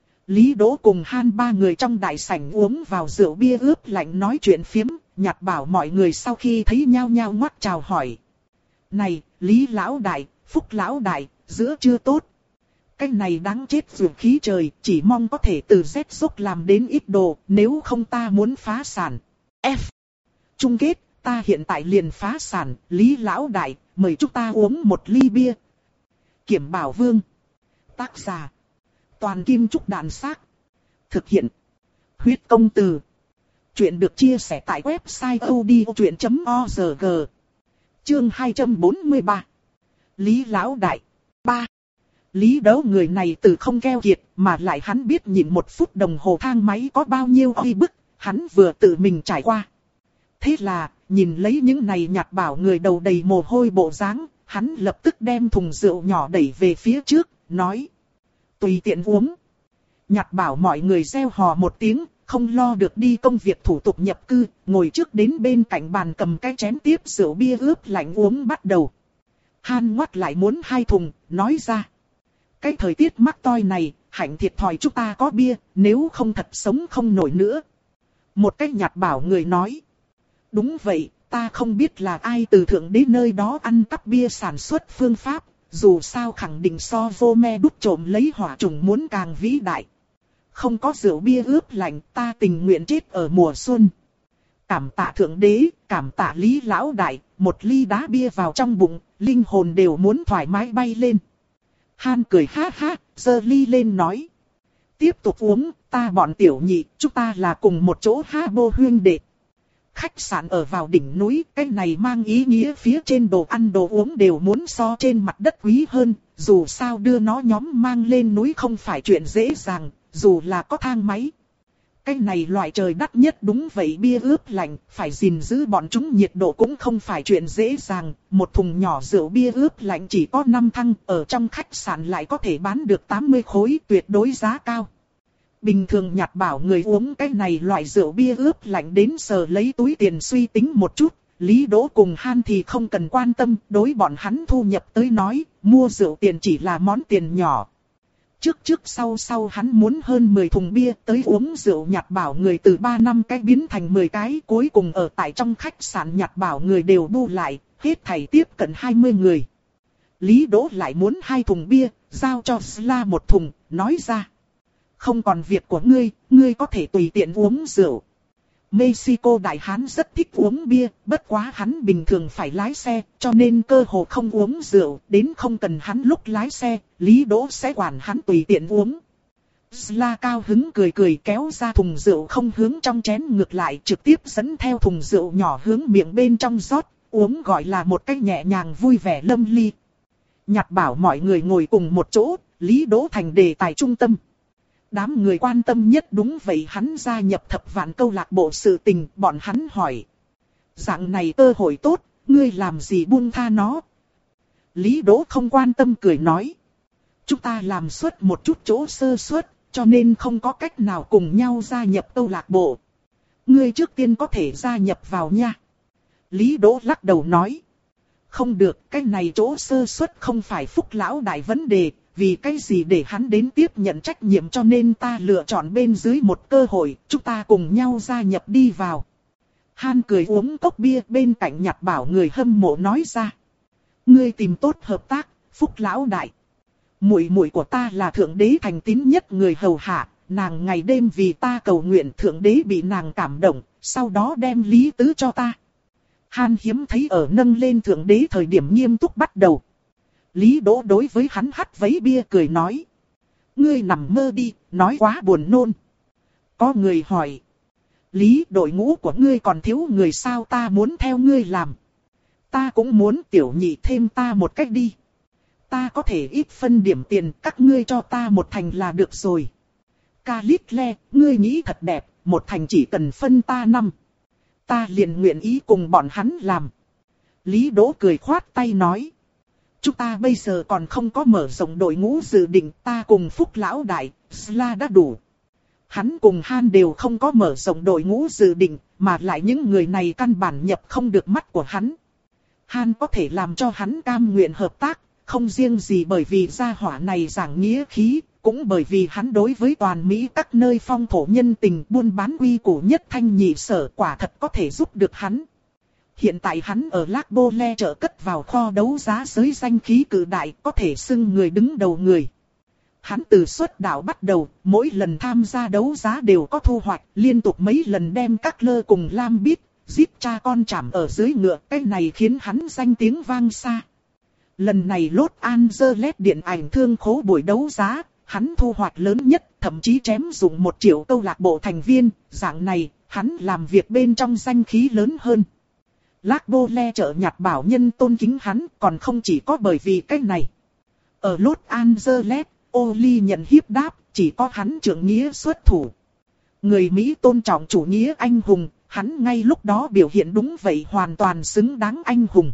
Lý Đỗ cùng Han ba người trong đại sảnh uống vào rượu bia ướp lạnh nói chuyện phiếm, nhặt bảo mọi người sau khi thấy nhau nhau ngoắt chào hỏi. Này, Lý lão đại, Phúc lão đại, giữa chưa tốt. Cái này đáng chết dù khí trời, chỉ mong có thể từ Z dốc làm đến ít đồ, nếu không ta muốn phá sản. F. Chung kết, ta hiện tại liền phá sản, Lý lão đại, mời chúng ta uống một ly bia. Kiểm Bảo Vương. Tác giả. Toàn Kim Trúc Đàn Xác. Thực hiện. Huyết Công Từ. Chuyện được chia sẻ tại website odchuyện chấm org. Chương hai trăm bốn mươi ba. Lý lão đại. ba. Lý Đấu người này từ không keo kiệt, mà lại hắn biết nhìn một phút đồng hồ thang máy có bao nhiêu uy bức, hắn vừa tự mình trải qua. Thế là, nhìn lấy những này nhặt bảo người đầu đầy mồ hôi bộ dáng, hắn lập tức đem thùng rượu nhỏ đẩy về phía trước, nói. Tùy tiện uống. Nhặt bảo mọi người reo hò một tiếng, không lo được đi công việc thủ tục nhập cư, ngồi trước đến bên cạnh bàn cầm cái chén tiếp rượu bia ướp lạnh uống bắt đầu. Han ngoắt lại muốn hai thùng, nói ra. Cái thời tiết mắc toi này, hạnh thiệt thòi chúng ta có bia, nếu không thật sống không nổi nữa. Một cái nhặt bảo người nói. Đúng vậy, ta không biết là ai từ thượng đến nơi đó ăn cắp bia sản xuất phương pháp, dù sao khẳng định so vô me đút trộm lấy hỏa trùng muốn càng vĩ đại. Không có rượu bia ướp lạnh, ta tình nguyện chết ở mùa xuân. Cảm tạ thượng đế, cảm tạ Lý lão đại, một ly đá bia vào trong bụng, linh hồn đều muốn thoải mái bay lên. Han cười ha ha, giơ ly lên nói. Tiếp tục uống, ta bọn tiểu nhị, chúng ta là cùng một chỗ ha bô huyên đệ. Khách sạn ở vào đỉnh núi, cái này mang ý nghĩa phía trên đồ ăn đồ uống đều muốn so trên mặt đất quý hơn, dù sao đưa nó nhóm mang lên núi không phải chuyện dễ dàng, dù là có thang máy. Cái này loại trời đắt nhất đúng vậy, bia ướp lạnh, phải gìn giữ bọn chúng nhiệt độ cũng không phải chuyện dễ dàng, một thùng nhỏ rượu bia ướp lạnh chỉ có năm thăng, ở trong khách sạn lại có thể bán được tám mươi khối, tuyệt đối giá cao. Bình thường nhặt bảo người uống cái này loại rượu bia ướp lạnh đến sờ lấy túi tiền suy tính một chút, Lý Đỗ cùng Han thì không cần quan tâm, đối bọn hắn thu nhập tới nói, mua rượu tiền chỉ là món tiền nhỏ. Trước trước sau sau hắn muốn hơn mười thùng bia tới uống rượu nhặt bảo người từ ba năm cái biến thành mười cái, cuối cùng ở tại trong khách sạn nhặt bảo người đều bu lại, hết thảy tiếp cận hai mươi người. Lý Đỗ lại muốn hai thùng bia, giao cho Sla một thùng, nói ra. Không còn việc của ngươi, ngươi có thể tùy tiện uống rượu. Mexico đại hán rất thích uống bia, bất quá hắn bình thường phải lái xe, cho nên cơ hồ không uống rượu, đến không cần hắn lúc lái xe, Lý Đỗ sẽ quản hắn tùy tiện uống. Sla cao hứng cười cười kéo ra thùng rượu không hướng trong chén ngược lại trực tiếp dẫn theo thùng rượu nhỏ hướng miệng bên trong rót, uống gọi là một cách nhẹ nhàng vui vẻ lâm ly. Nhặt bảo mọi người ngồi cùng một chỗ, Lý Đỗ thành đề tài trung tâm. Đám người quan tâm nhất đúng vậy hắn gia nhập thập vạn câu lạc bộ sự tình, bọn hắn hỏi. Dạng này cơ hội tốt, ngươi làm gì buông tha nó? Lý Đỗ không quan tâm cười nói. Chúng ta làm suốt một chút chỗ sơ suất, cho nên không có cách nào cùng nhau gia nhập câu lạc bộ. Ngươi trước tiên có thể gia nhập vào nha. Lý Đỗ lắc đầu nói. Không được, cái này chỗ sơ suất không phải Phúc lão đại vấn đề, vì cái gì để hắn đến tiếp nhận trách nhiệm cho nên ta lựa chọn bên dưới một cơ hội, chúng ta cùng nhau gia nhập đi vào. Han cười uống cốc bia bên cạnh Nhặt Bảo người hâm mộ nói ra. Ngươi tìm tốt hợp tác, Phúc lão đại. Muội muội của ta là thượng đế thành tín nhất người hầu hạ, nàng ngày đêm vì ta cầu nguyện thượng đế bị nàng cảm động, sau đó đem Lý Tứ cho ta. Han hiếm thấy ở nâng lên thượng đế thời điểm nghiêm túc bắt đầu. Lý Đỗ đối với hắn hắt vấy bia cười nói. Ngươi nằm mơ đi, nói quá buồn nôn. Có người hỏi. Lý, đội ngũ của ngươi còn thiếu người sao, ta muốn theo ngươi làm. Ta cũng muốn, tiểu nhị thêm ta một cách đi. Ta có thể ít phân điểm tiền, các ngươi cho ta một thành là được rồi. Calitle, ngươi nghĩ thật đẹp, một thành chỉ cần phân ta năm. Ta liền nguyện ý cùng bọn hắn làm. Lý Đỗ cười khoát tay nói. Chúng ta bây giờ còn không có mở rộng đội ngũ dự định, ta cùng Phúc lão đại, Sla đã đủ. Hắn cùng Han đều không có mở rộng đội ngũ dự định, mà lại những người này căn bản nhập không được mắt của hắn. Han có thể làm cho hắn cam nguyện hợp tác, không riêng gì bởi vì gia hỏa này giảng nghĩa khí, cũng bởi vì hắn đối với toàn Mỹ các nơi phong thổ nhân tình buôn bán quy củ nhất thanh nhị sở quả thật có thể giúp được hắn. Hiện tại hắn ở Lac Bole chợ cất vào kho đấu giá giới danh khí cự đại, có thể xưng người đứng đầu người. Hắn từ xuất đạo bắt đầu, mỗi lần tham gia đấu giá đều có thu hoạch, liên tục mấy lần đem các lơ cùng Lam Bít, giết cha con chạm ở dưới ngựa, cái này khiến hắn danh tiếng vang xa. Lần này Los Angeles điện ảnh thương khố buổi đấu giá, hắn thu hoạch lớn nhất, thậm chí chém dụng một triệu câu lạc bộ thành viên, dạng này, hắn làm việc bên trong danh khí lớn hơn. Lac Bole chợ Nhặt Bảo nhân tôn kính hắn, còn không chỉ có bởi vì cái này. Ở Los Angeles, Oli nhận hiếp đáp, chỉ có hắn trưởng nghĩa xuất thủ. Người Mỹ tôn trọng chủ nghĩa anh hùng, hắn ngay lúc đó biểu hiện đúng vậy, hoàn toàn xứng đáng anh hùng.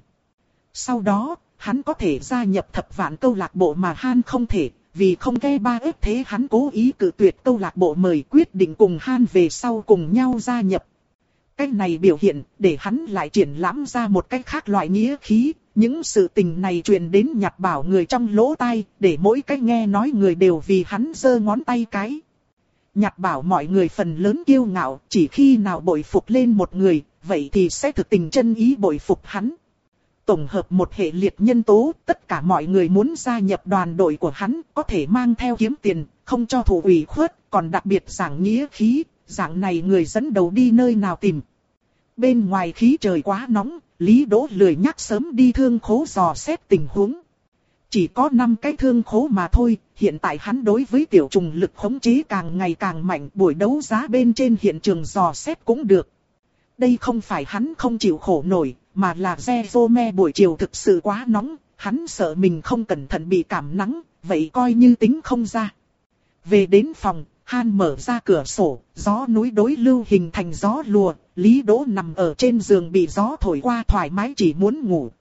Sau đó, hắn có thể gia nhập thập vạn câu lạc bộ mà Han không thể, vì không ghe ba ép thế hắn cố ý cự tuyệt câu lạc bộ mời, quyết định cùng Han về sau cùng nhau gia nhập. Cách này biểu hiện, để hắn lại triển lãm ra một cách khác loại nghĩa khí, những sự tình này truyền đến Nhặt Bảo người trong lỗ tai, để mỗi cách nghe nói người đều vì hắn giơ ngón tay cái. Nhặt Bảo mọi người phần lớn kiêu ngạo, chỉ khi nào bội phục lên một người, vậy thì sẽ thực tình chân ý bội phục hắn. Tổng hợp một hệ liệt nhân tố, tất cả mọi người muốn gia nhập đoàn đội của hắn, có thể mang theo kiếm tiền, không cho thủ ủy khuất, còn đặc biệt giảng nghĩa khí, dạng này người dẫn đầu đi nơi nào tìm. Bên ngoài khí trời quá nóng, Lý Đỗ lười nhắc sớm đi thương khố dò xét tình huống. Chỉ có năm cái thương khố mà thôi, hiện tại hắn đối với tiểu trùng lực khống chế càng ngày càng mạnh, buổi đấu giá bên trên hiện trường dò xét cũng được. Đây không phải hắn không chịu khổ nổi, mà là Jerome buổi chiều thực sự quá nóng, hắn sợ mình không cẩn thận bị cảm nắng, vậy coi như tính không ra. Về đến phòng, Han mở ra cửa sổ, gió núi đối lưu hình thành gió lùa, Lý Đỗ nằm ở trên giường bị gió thổi qua thoải mái chỉ muốn ngủ.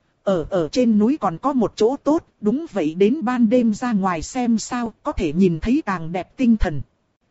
Ở ở trên núi còn có một chỗ tốt, đúng vậy đến ban đêm ra ngoài xem sao, có thể nhìn thấy càng đẹp tinh thần.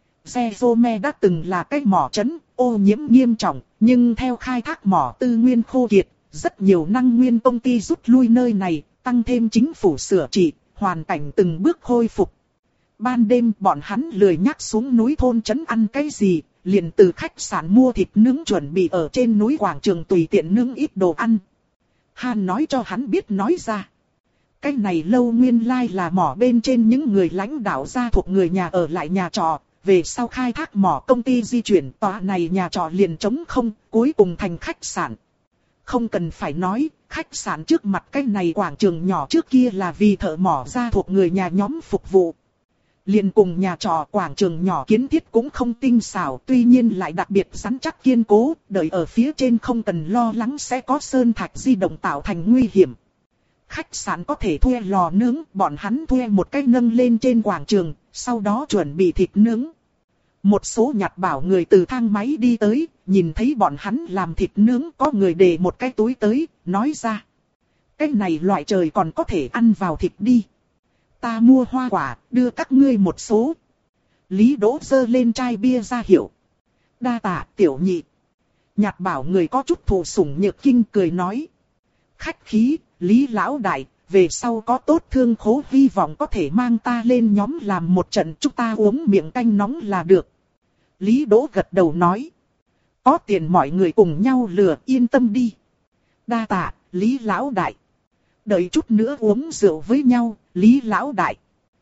Jerome đã từng là cái mỏ trấn, ô nhiễm nghiêm trọng, nhưng theo khai thác mỏ tư nguyên khô kiệt, rất nhiều năng nguyên công ty rút lui nơi này, tăng thêm chính phủ sửa trị, hoàn cảnh từng bước khôi phục. Ban đêm bọn hắn lười nhắc xuống núi thôn trấn ăn cái gì, liền từ khách sạn mua thịt nướng chuẩn bị ở trên núi quảng trường tùy tiện nướng ít đồ ăn. Han nói cho hắn biết nói ra. Cái này lâu nguyên lai là mỏ bên trên những người lãnh đạo gia thuộc người nhà ở lại nhà trọ, về sau khai thác mỏ công ty di chuyển tòa này nhà trọ liền trống không, cuối cùng thành khách sạn. Không cần phải nói, khách sạn trước mặt cái này quảng trường nhỏ trước kia là vì thợ mỏ ra thuộc người nhà nhóm phục vụ. Liền cùng nhà trọ quảng trường nhỏ kiến thiết cũng không tinh xảo, tuy nhiên lại đặc biệt rắn chắc kiên cố, đợi ở phía trên không cần lo lắng sẽ có sơn thạch di động tạo thành nguy hiểm. Khách sạn có thể thuê lò nướng, bọn hắn thuê một cái nâng lên trên quảng trường, sau đó chuẩn bị thịt nướng. Một số nhặt bảo người từ thang máy đi tới, nhìn thấy bọn hắn làm thịt nướng, có người để một cái túi tới, nói ra. Cái này loại trời còn có thể ăn vào thịt đi. Ta mua hoa quả, đưa các ngươi một số. Lý Đỗ giơ lên chai bia ra hiệu. Đa tạ tiểu nhị. Nhặt bảo người có chút thụ sủng nhược kinh cười nói. Khách khí, Lý lão đại, về sau có tốt thương khố hy vọng có thể mang ta lên nhóm làm một trận, chúng ta uống miệng canh nóng là được. Lý Đỗ gật đầu nói. Có tiền mọi người cùng nhau lừa, yên tâm đi. Đa tạ, Lý lão đại. Đợi chút nữa uống rượu với nhau, Lý lão đại.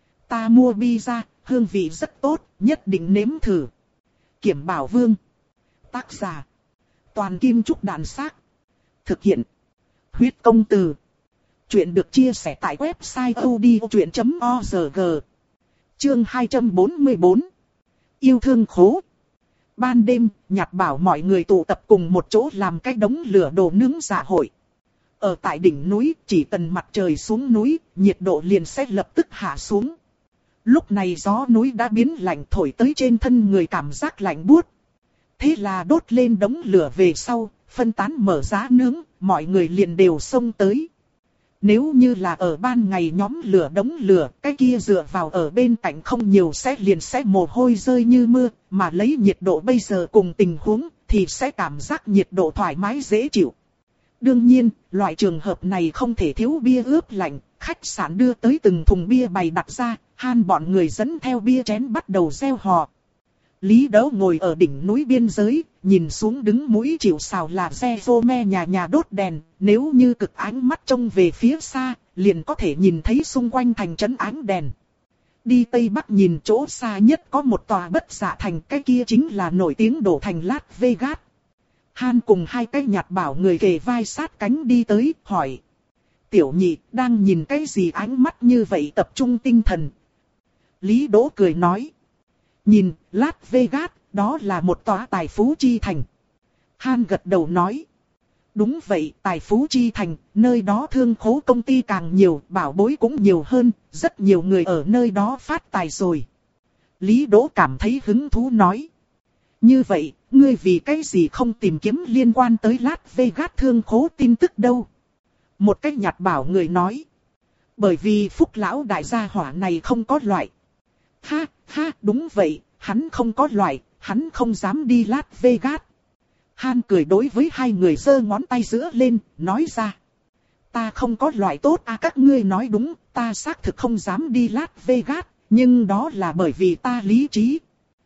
Ta mua pizza, hương vị rất tốt, nhất định nếm thử. Kiểm Bảo Vương. Tác giả. Toàn Kim Trúc Đàn Xác. Thực hiện. Huyết Công Từ. Chuyện được chia sẻ tại website odchuyện chấm org. Chương hai trăm bốn mươi bốn. Yêu thương khố. Ban đêm, Nhạt bảo mọi người tụ tập cùng một chỗ làm cái đống lửa đồ nướng dạ hội. Ở tại đỉnh núi, chỉ cần mặt trời xuống núi, nhiệt độ liền sẽ lập tức hạ xuống. Lúc này gió núi đã biến lạnh thổi tới trên thân người cảm giác lạnh buốt. Thế là đốt lên đống lửa về sau, phân tán mở giá nướng, mọi người liền đều xông tới. Nếu như là ở ban ngày nhóm lửa đống lửa, cái kia dựa vào ở bên cạnh không nhiều sẽ liền sẽ mồ hôi rơi như mưa, mà lấy nhiệt độ bây giờ cùng tình huống thì sẽ cảm giác nhiệt độ thoải mái dễ chịu. Đương nhiên, loại trường hợp này không thể thiếu bia ướp lạnh, khách sạn đưa tới từng thùng bia bày đặt ra, Han bọn người dẫn theo bia chén bắt đầu reo hò. Lý Đỗ ngồi ở đỉnh núi biên giới, nhìn xuống đứng mũi chịu sào là xe vô me nhà nhà đốt đèn, nếu như cực ánh mắt trông về phía xa, liền có thể nhìn thấy xung quanh thành trấn ánh đèn. Đi Tây Bắc nhìn chỗ xa nhất có một tòa bất dạ thành, cái kia chính là nổi tiếng đổ thành Las Vegas. Han cùng hai cái Nhạt bảo người kề vai sát cánh đi tới, hỏi. Tiểu nhị, đang nhìn cái gì ánh mắt như vậy tập trung tinh thần? Lý Đỗ cười nói. Nhìn, Las Vegas, đó là một tòa tài phú chi thành. Han gật đầu nói. Đúng vậy, tài phú chi thành, nơi đó thương khố công ty càng nhiều, bảo bối cũng nhiều hơn, rất nhiều người ở nơi đó phát tài rồi. Lý Đỗ cảm thấy hứng thú nói. Như vậy, ngươi vì cái gì không tìm kiếm liên quan tới Las Vegas thương khố tin tức đâu? Một cách Nhạt bảo người nói. Bởi vì Phúc lão đại gia hỏa này không có loại. Ha, ha, đúng vậy, hắn không có loại, hắn không dám đi Las Vegas. Han cười đối với hai người giơ ngón tay giữa lên, nói ra. Ta không có loại tốt à, các ngươi nói đúng, ta xác thực không dám đi Las Vegas, nhưng đó là bởi vì ta lý trí.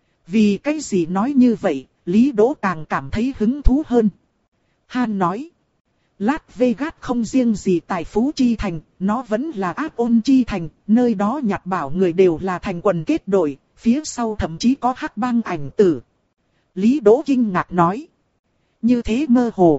Vì cái gì nói như vậy, Lý Đỗ càng cảm thấy hứng thú hơn. Han nói. Las Vegas không riêng gì tài phú chi thành, nó vẫn là ác ôn chi thành, nơi đó Nhạt bảo người đều là thành quần kết đội, phía sau thậm chí có hắc bang ảnh tử. Lý Đỗ kinh ngạc nói. Như thế mơ hồ.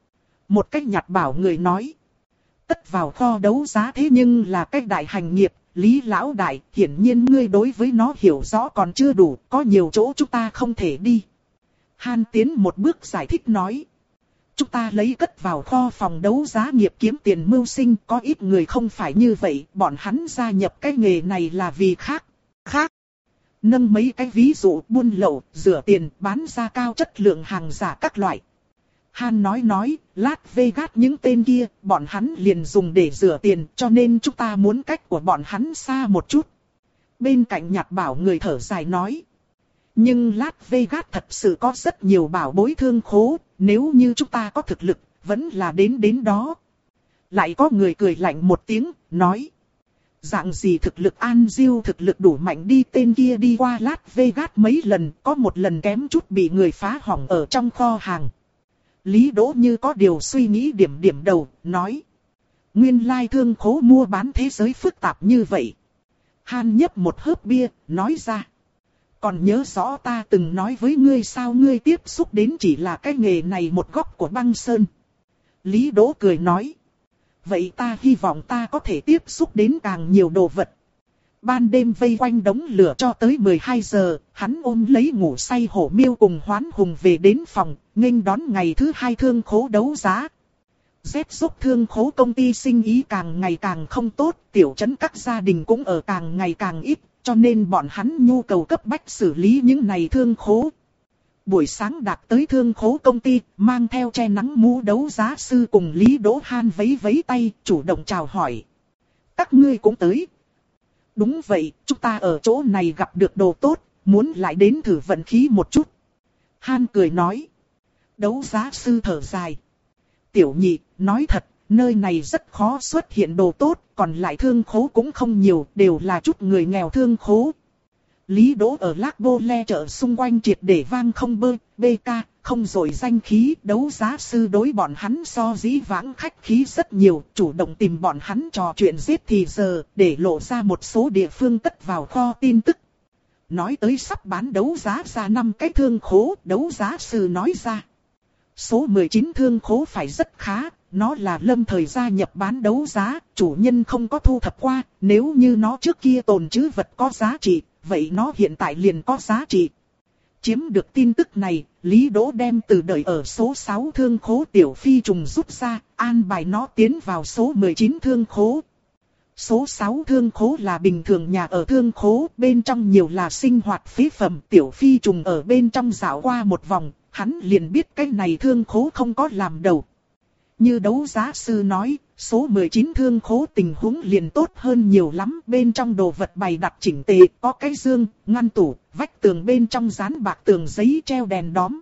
Một cách Nhạt bảo người nói. Tất vào kho đấu giá thế nhưng là cách đại hành nghiệp, Lý lão đại, hiển nhiên ngươi đối với nó hiểu rõ còn chưa đủ, có nhiều chỗ chúng ta không thể đi. Han tiến một bước giải thích nói. Chúng ta lấy cất vào kho phòng đấu giá nghiệp kiếm tiền mưu sinh, có ít người không phải như vậy, bọn hắn gia nhập cái nghề này là vì khác. Khác. Nâng mấy cái ví dụ buôn lậu, rửa tiền, bán ra cao chất lượng hàng giả các loại. Han nói nói, Las Vegas những tên kia, bọn hắn liền dùng để rửa tiền, cho nên chúng ta muốn cách của bọn hắn xa một chút. Bên cạnh Nhạt bảo người thở dài nói. Nhưng Las Vegas thật sự có rất nhiều bảo bối thương khố, nếu như chúng ta có thực lực, vẫn là đến đến đó. Lại có người cười lạnh một tiếng, nói. Dạng gì thực lực An Diêu thực lực đủ mạnh đi, tên kia đi qua Las Vegas mấy lần, có một lần kém chút bị người phá hỏng ở trong kho hàng. Lý Đỗ như có điều suy nghĩ điểm điểm đầu, nói. Nguyên lai thương khố mua bán thế giới phức tạp như vậy. Han nhấp một hớp bia, nói ra. Còn nhớ rõ ta từng nói với ngươi sao, ngươi tiếp xúc đến chỉ là cái nghề này một góc của băng sơn. Lý Đỗ cười nói. Vậy ta hy vọng ta có thể tiếp xúc đến càng nhiều đồ vật. Ban đêm vây quanh đống lửa cho tới mười hai giờ, hắn ôm lấy ngủ say Hổ Miêu cùng Hoán Hùng về đến phòng, nghênh đón ngày thứ hai thương khố đấu giá. Rét dốc thương khố công ty sinh ý càng ngày càng không tốt, tiểu trấn các gia đình cũng ở càng ngày càng ít, cho nên bọn hắn nhu cầu cấp bách xử lý những này thương khố. Buổi sáng Đạt tới thương khố công ty, mang theo che nắng mũ đấu giá sư cùng Lý Đỗ Han vẫy vẫy tay, chủ động chào hỏi. Các ngươi cũng tới. Đúng vậy, chúng ta ở chỗ này gặp được đồ tốt, muốn lại đến thử vận khí một chút. Han cười nói. Đấu giá sư thở dài. Tiểu nhị, nói thật, nơi này rất khó xuất hiện đồ tốt, còn lại thương khố cũng không nhiều, đều là chút người nghèo thương khố. Lý Đỗ ở Lác Bô Le chợ xung quanh triệt để vang không bơ, bê ca, không rồi danh khí, đấu giá sư đối bọn hắn so dĩ vãng khách khí rất nhiều, chủ động tìm bọn hắn trò chuyện giết thì giờ, để lộ ra một số địa phương cất vào kho tin tức. Nói tới sắp bán đấu giá ra năm cái thương khố, đấu giá sư nói ra. Số mười chín thương khố phải rất khá, nó là lâm thời gia nhập bán đấu giá, chủ nhân không có thu thập qua, nếu như nó trước kia tồn trữ vật có giá trị, vậy nó hiện tại liền có giá trị. Chiếm được tin tức này, Lý Đỗ đem từ đợi ở số sáu thương khố tiểu phi trùng rút ra, an bài nó tiến vào số mười chín thương khố. Số sáu thương khố là bình thường nhà ở thương khố, bên trong nhiều là sinh hoạt phế phẩm, tiểu phi trùng ở bên trong dạo qua một vòng, hắn liền biết cái này thương khố không có làm đầu. Như đấu giá sư nói, số mười chín thương khố tình huống liền tốt hơn nhiều lắm, bên trong đồ vật bày đặt chỉnh tề, có cái dương, ngăn tủ, vách tường bên trong dán bạc tường giấy treo đèn đóm.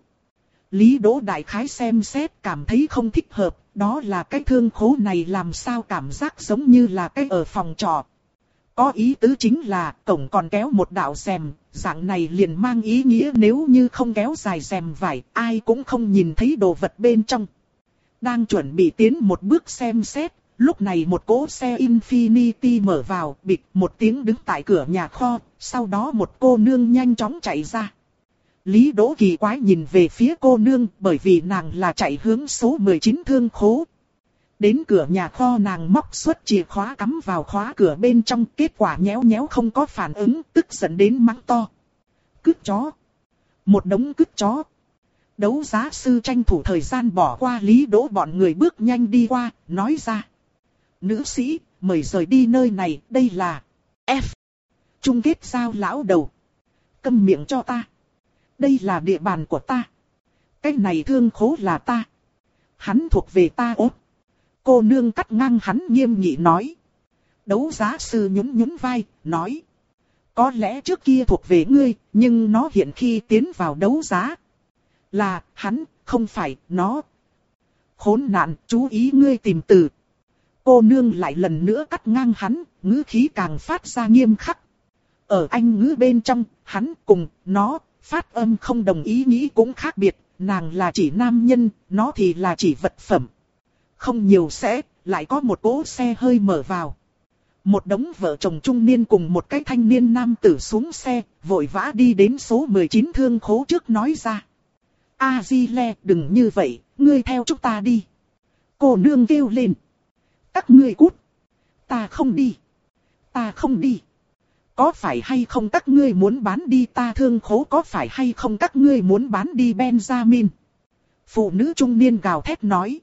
Lý Đỗ đại khái xem xét cảm thấy không thích hợp, đó là cái thương khố này làm sao cảm giác giống như là cái ở phòng trọ. Có ý tứ chính là cổng còn kéo một đạo rèm, dạng này liền mang ý nghĩa nếu như không kéo dài rèm vải, ai cũng không nhìn thấy đồ vật bên trong. Đang chuẩn bị tiến một bước xem xét, lúc này một cỗ xe Infiniti mở vào, bịch một tiếng đứng tại cửa nhà kho, sau đó một cô nương nhanh chóng chạy ra. Lý Đỗ kỳ quái nhìn về phía cô nương, bởi vì nàng là chạy hướng số mười chín thương khố. Đến cửa nhà kho nàng móc xuất chìa khóa cắm vào khóa cửa bên trong, kết quả nhéo nhéo không có phản ứng, tức giận đến mắng to. Cứt chó! Một đống cứt chó! Đấu giá sư tranh thủ thời gian bỏ qua Lý Đỗ, bọn người bước nhanh đi qua, nói ra. Nữ sĩ, mời rời đi nơi này, đây là F. Chung kết sao lão đầu. Câm miệng cho ta. Đây là địa bàn của ta. Cái này thương khố là ta. Hắn thuộc về ta ốt. Cô nương cắt ngang hắn nghiêm nghị nói. Đấu giá sư nhún nhún vai, nói. Có lẽ trước kia thuộc về ngươi, nhưng nó hiện khi tiến vào đấu giá. Là, hắn, không phải, nó. Khốn nạn, chú ý ngươi tìm từ. Cô nương lại lần nữa cắt ngang hắn, ngữ khí càng phát ra nghiêm khắc. Ở Anh ngữ bên trong, hắn cùng, nó, phát âm không đồng ý nghĩ cũng khác biệt, nàng là chỉ nam nhân, nó thì là chỉ vật phẩm. Không nhiều sẽ, lại có một cỗ xe hơi mở vào. Một đống vợ chồng trung niên cùng một cái thanh niên nam tử xuống xe, vội vã đi đến số mười chín thương khố trước nói ra. A-di-le, đừng như vậy, ngươi theo chúng ta đi. Cô nương kêu lên. Các ngươi cút. Ta không đi. Ta không đi. Có phải hay không các ngươi muốn bán đi ta thương khố, có phải hay không các ngươi muốn bán đi Benjamin? Phụ nữ trung niên gào thét nói.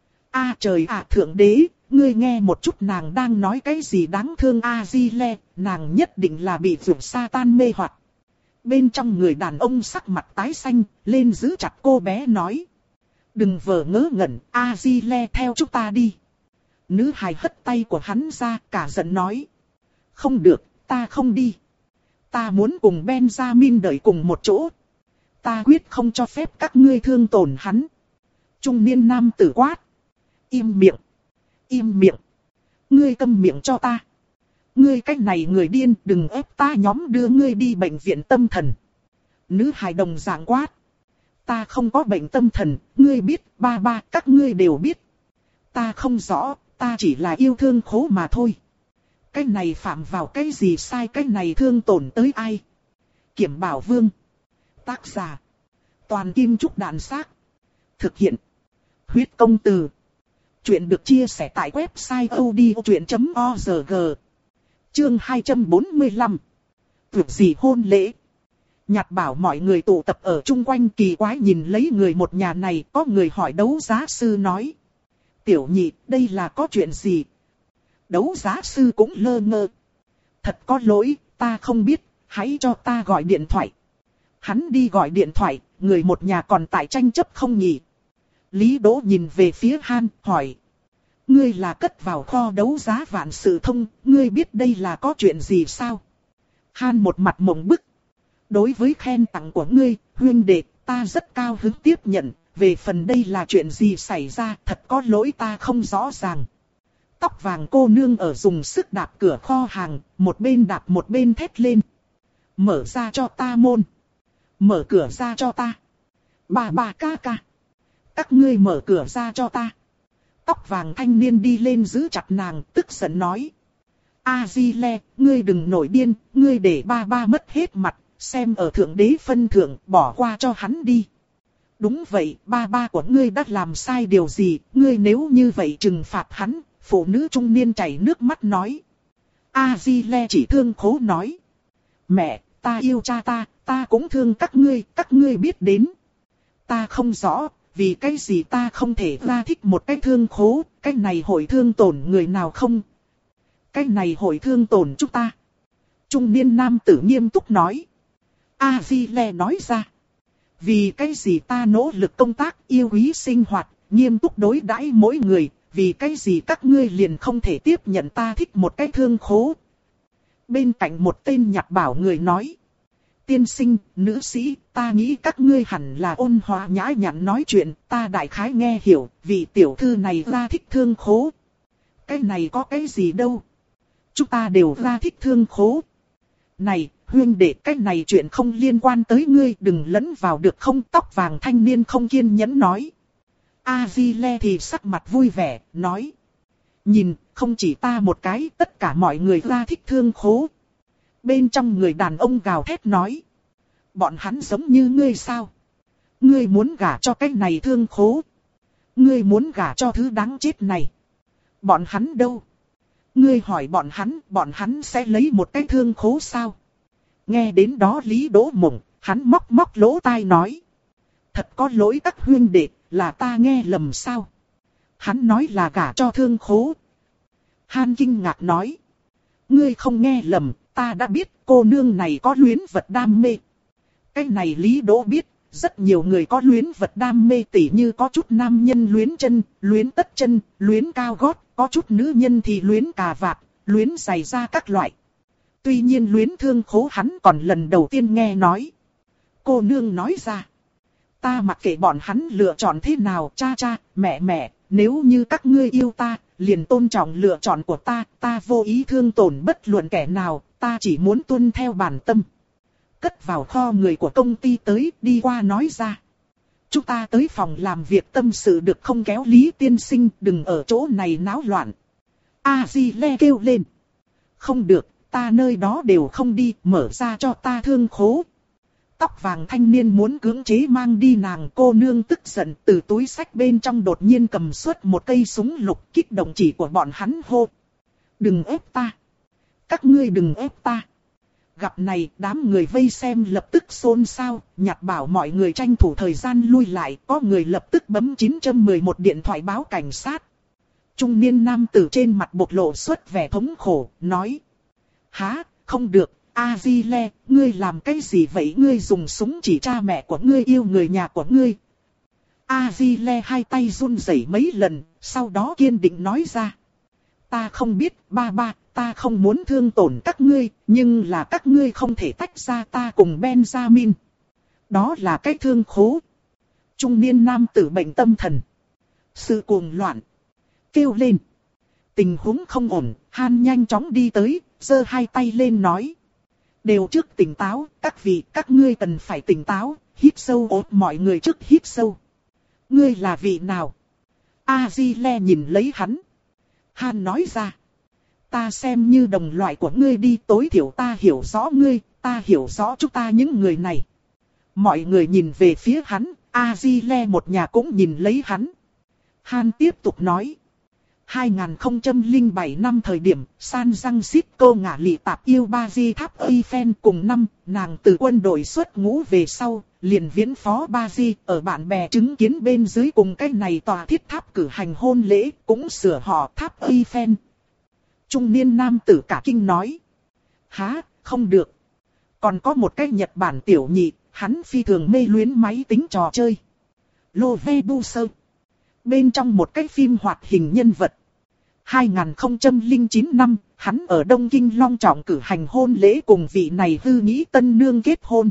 A trời ạ, thượng đế, ngươi nghe một chút nàng đang nói cái gì đáng thương A-di-le, nàng nhất định là bị vượt Satan mê hoặc. Bên trong người đàn ông sắc mặt tái xanh, lên giữ chặt cô bé nói. Đừng vờ ngớ ngẩn, A-di-le theo chúng ta đi. Nữ hài hất tay của hắn ra, cả giận nói. Không được, ta không đi. Ta muốn cùng Benjamin đợi cùng một chỗ. Ta quyết không cho phép các ngươi thương tổn hắn. Trung niên nam tử quát. Im miệng. Im miệng. Ngươi câm miệng cho ta. Ngươi cách này người điên, đừng ép ta nhóm đưa ngươi đi bệnh viện tâm thần. Nữ hài đồng dạng quát. Ta không có bệnh tâm thần, ngươi biết, ba ba, các ngươi đều biết. Ta không rõ, ta chỉ là yêu thương khố mà thôi. Cái này phạm vào cái gì sai, cái này thương tổn tới ai? Kiểm Bảo Vương. Tác giả. Toàn Kim Trúc Đàn Xác. Thực hiện. Huyết Công Từ. Chuyện được chia sẻ tại website odchuyện chấm org. Chương hai trăm bốn mươi lăm. Việc gì hôn lễ? Nhạt Bảo mọi người tụ tập ở chung quanh kỳ quái nhìn lấy người một nhà này, có người hỏi đấu giá sư nói. Tiểu nhị, đây là có chuyện gì? Đấu giá sư cũng lơ ngơ. Thật có lỗi, ta không biết, hãy cho ta gọi điện thoại. Hắn đi gọi điện thoại, người một nhà còn tại tranh chấp không nhỉ? Lý Đỗ nhìn về phía Han, hỏi. Ngươi là cất vào kho đấu giá Vạn Sự Thông, ngươi biết đây là có chuyện gì sao? Han một mặt mộng bức. Đối với khen tặng của ngươi, huynh đệ, ta rất cao hứng tiếp nhận, về phần đây là chuyện gì xảy ra, thật có lỗi ta không rõ ràng. Tóc vàng cô nương ở dùng sức đạp cửa kho hàng, một bên đạp một bên thét lên. Mở ra cho ta môn. Mở cửa ra cho ta. Bà bà ca ca. Các ngươi mở cửa ra cho ta. Tóc vàng thanh niên đi lên giữ chặt nàng, tức giận nói. A-di-le, ngươi đừng nổi điên, ngươi để ba ba mất hết mặt, xem ở thượng đế phân thượng, bỏ qua cho hắn đi. Đúng vậy, ba ba của ngươi đã làm sai điều gì, ngươi nếu như vậy trừng phạt hắn, phụ nữ trung niên chảy nước mắt nói. A-di-le chỉ thương khố nói. Mẹ, ta yêu cha ta, ta cũng thương các ngươi, các ngươi biết đến. Ta không rõ, vì cái gì ta không thể ra thích một cái thương khố, cái này hội thương tổn người nào không? Cái này hội thương tổn chúng ta. Trung niên nam tử nghiêm túc nói. A-di-le nói ra. Vì cái gì ta nỗ lực công tác, yêu quý sinh hoạt, nghiêm túc đối đãi mỗi người, vì cái gì các ngươi liền không thể tiếp nhận ta thích một cái thương khố. Bên cạnh một tên Nhạt Bảo người nói. Tiên sinh, nữ sĩ, ta nghĩ các ngươi hẳn là ôn hòa nhã nhặn nói chuyện, ta đại khái nghe hiểu, vì tiểu thư này ra thích thương khố. Cái này có cái gì đâu. Chúng ta đều ra thích thương khố. Này, huynh đệ, cái này chuyện không liên quan tới ngươi, đừng lẫn vào được không? Tóc vàng thanh niên không kiên nhẫn nói. A-di-le thì sắc mặt vui vẻ, nói. Nhìn, không chỉ ta một cái, tất cả mọi người ra thích thương khố. Bên trong người đàn ông gào thét nói. Bọn hắn giống như ngươi sao? Ngươi muốn gả cho cái này thương khố. Ngươi muốn gả cho thứ đáng chết này. Bọn hắn đâu? Ngươi hỏi bọn hắn, bọn hắn sẽ lấy một cái thương khố sao? Nghe đến đó Lý Đỗ mộng, hắn móc móc lỗ tai nói. Thật có lỗi các huynh đệ, là ta nghe lầm sao? Hắn nói là gả cho thương khố. Han kinh ngạc nói. Ngươi không nghe lầm, ta đã biết cô nương này có luyến vật đam mê. Cái này Lý Đỗ biết, rất nhiều người có luyến vật đam mê tỉ như có chút nam nhân luyến chân, luyến tất chân, luyến cao gót, có chút nữ nhân thì luyến cà vạt, luyến giày da các loại. Tuy nhiên luyến thương khố hắn còn lần đầu tiên nghe nói. Cô nương nói ra. Ta mặc kệ bọn hắn lựa chọn thế nào, cha cha, mẹ mẹ, nếu như các ngươi yêu ta, liền tôn trọng lựa chọn của ta, ta vô ý thương tổn bất luận kẻ nào, ta chỉ muốn tuân theo bản tâm. Cất vào kho người của công ty tới, đi qua nói ra. Chúng ta tới phòng làm việc tâm sự được không? Kéo Lý tiên sinh, đừng ở chỗ này náo loạn. A-di-le kêu lên. Không được, ta nơi đó đều không đi, mở ra cho ta thương khố. Tóc vàng thanh niên muốn cưỡng chế mang đi nàng, cô nương tức giận từ túi xách bên trong đột nhiên cầm xuất một cây súng lục, kích động chỉ của bọn hắn hô. Đừng ép ta. Các ngươi đừng ép ta. Gặp này, đám người vây xem lập tức xôn xao, Nhạt Bảo mọi người tranh thủ thời gian lui lại, có người lập tức bấm chín một một điện thoại báo cảnh sát. Trung niên nam tử trên mặt bộc lộ xuất vẻ thống khổ, nói. Hả, không được, A-di-le, ngươi làm cái gì vậy? Ngươi dùng súng chỉ cha mẹ của ngươi yêu người nhà của ngươi. A-di-le hai tay run rẩy mấy lần, sau đó kiên định nói ra. Ta không biết, ba ba, ta không muốn thương tổn các ngươi, nhưng là các ngươi không thể tách ra ta cùng Benjamin. Đó là cái thương khố. Trung niên nam tử bệnh tâm thần. Sự cuồng loạn. Kêu lên. Tình huống không ổn, Han nhanh chóng đi tới, giơ hai tay lên nói. Đều trước tỉnh táo, các vị, các ngươi cần phải tỉnh táo, hít sâu ốt mọi người trước hít sâu. Ngươi là vị nào? A-di-le nhìn lấy hắn. Han nói ra. ta xem như đồng loại của ngươi đi, tối thiểu ta hiểu rõ ngươi, ta hiểu rõ chúng ta những người này. Mọi người nhìn về phía hắn, A-di-le một nhà cũng nhìn lấy hắn. Han tiếp tục nói. hai nghìn không trăm lẻ bảy năm thời điểm, San Francisco ngả lị tạp yêu Ba Di tháp Eiffel cùng năm, nàng từ quân đội xuất ngũ về sau, liền viễn phó Ba Di, ở bạn bè chứng kiến bên dưới cùng cái này tòa thiết tháp cử hành hôn lễ, cũng sửa họ tháp Eiffel. Trung niên nam tử cả kinh nói. Há, không được. Còn có một cái Nhật Bản tiểu nhị, hắn phi thường mê luyến máy tính trò chơi. Love Buser. Bên trong một cái phim hoạt hình nhân vật. hai nghìn không trăm lẻ chín năm, hắn ở Đông Kinh long trọng cử hành hôn lễ cùng vị này hư nghĩ tân nương kết hôn.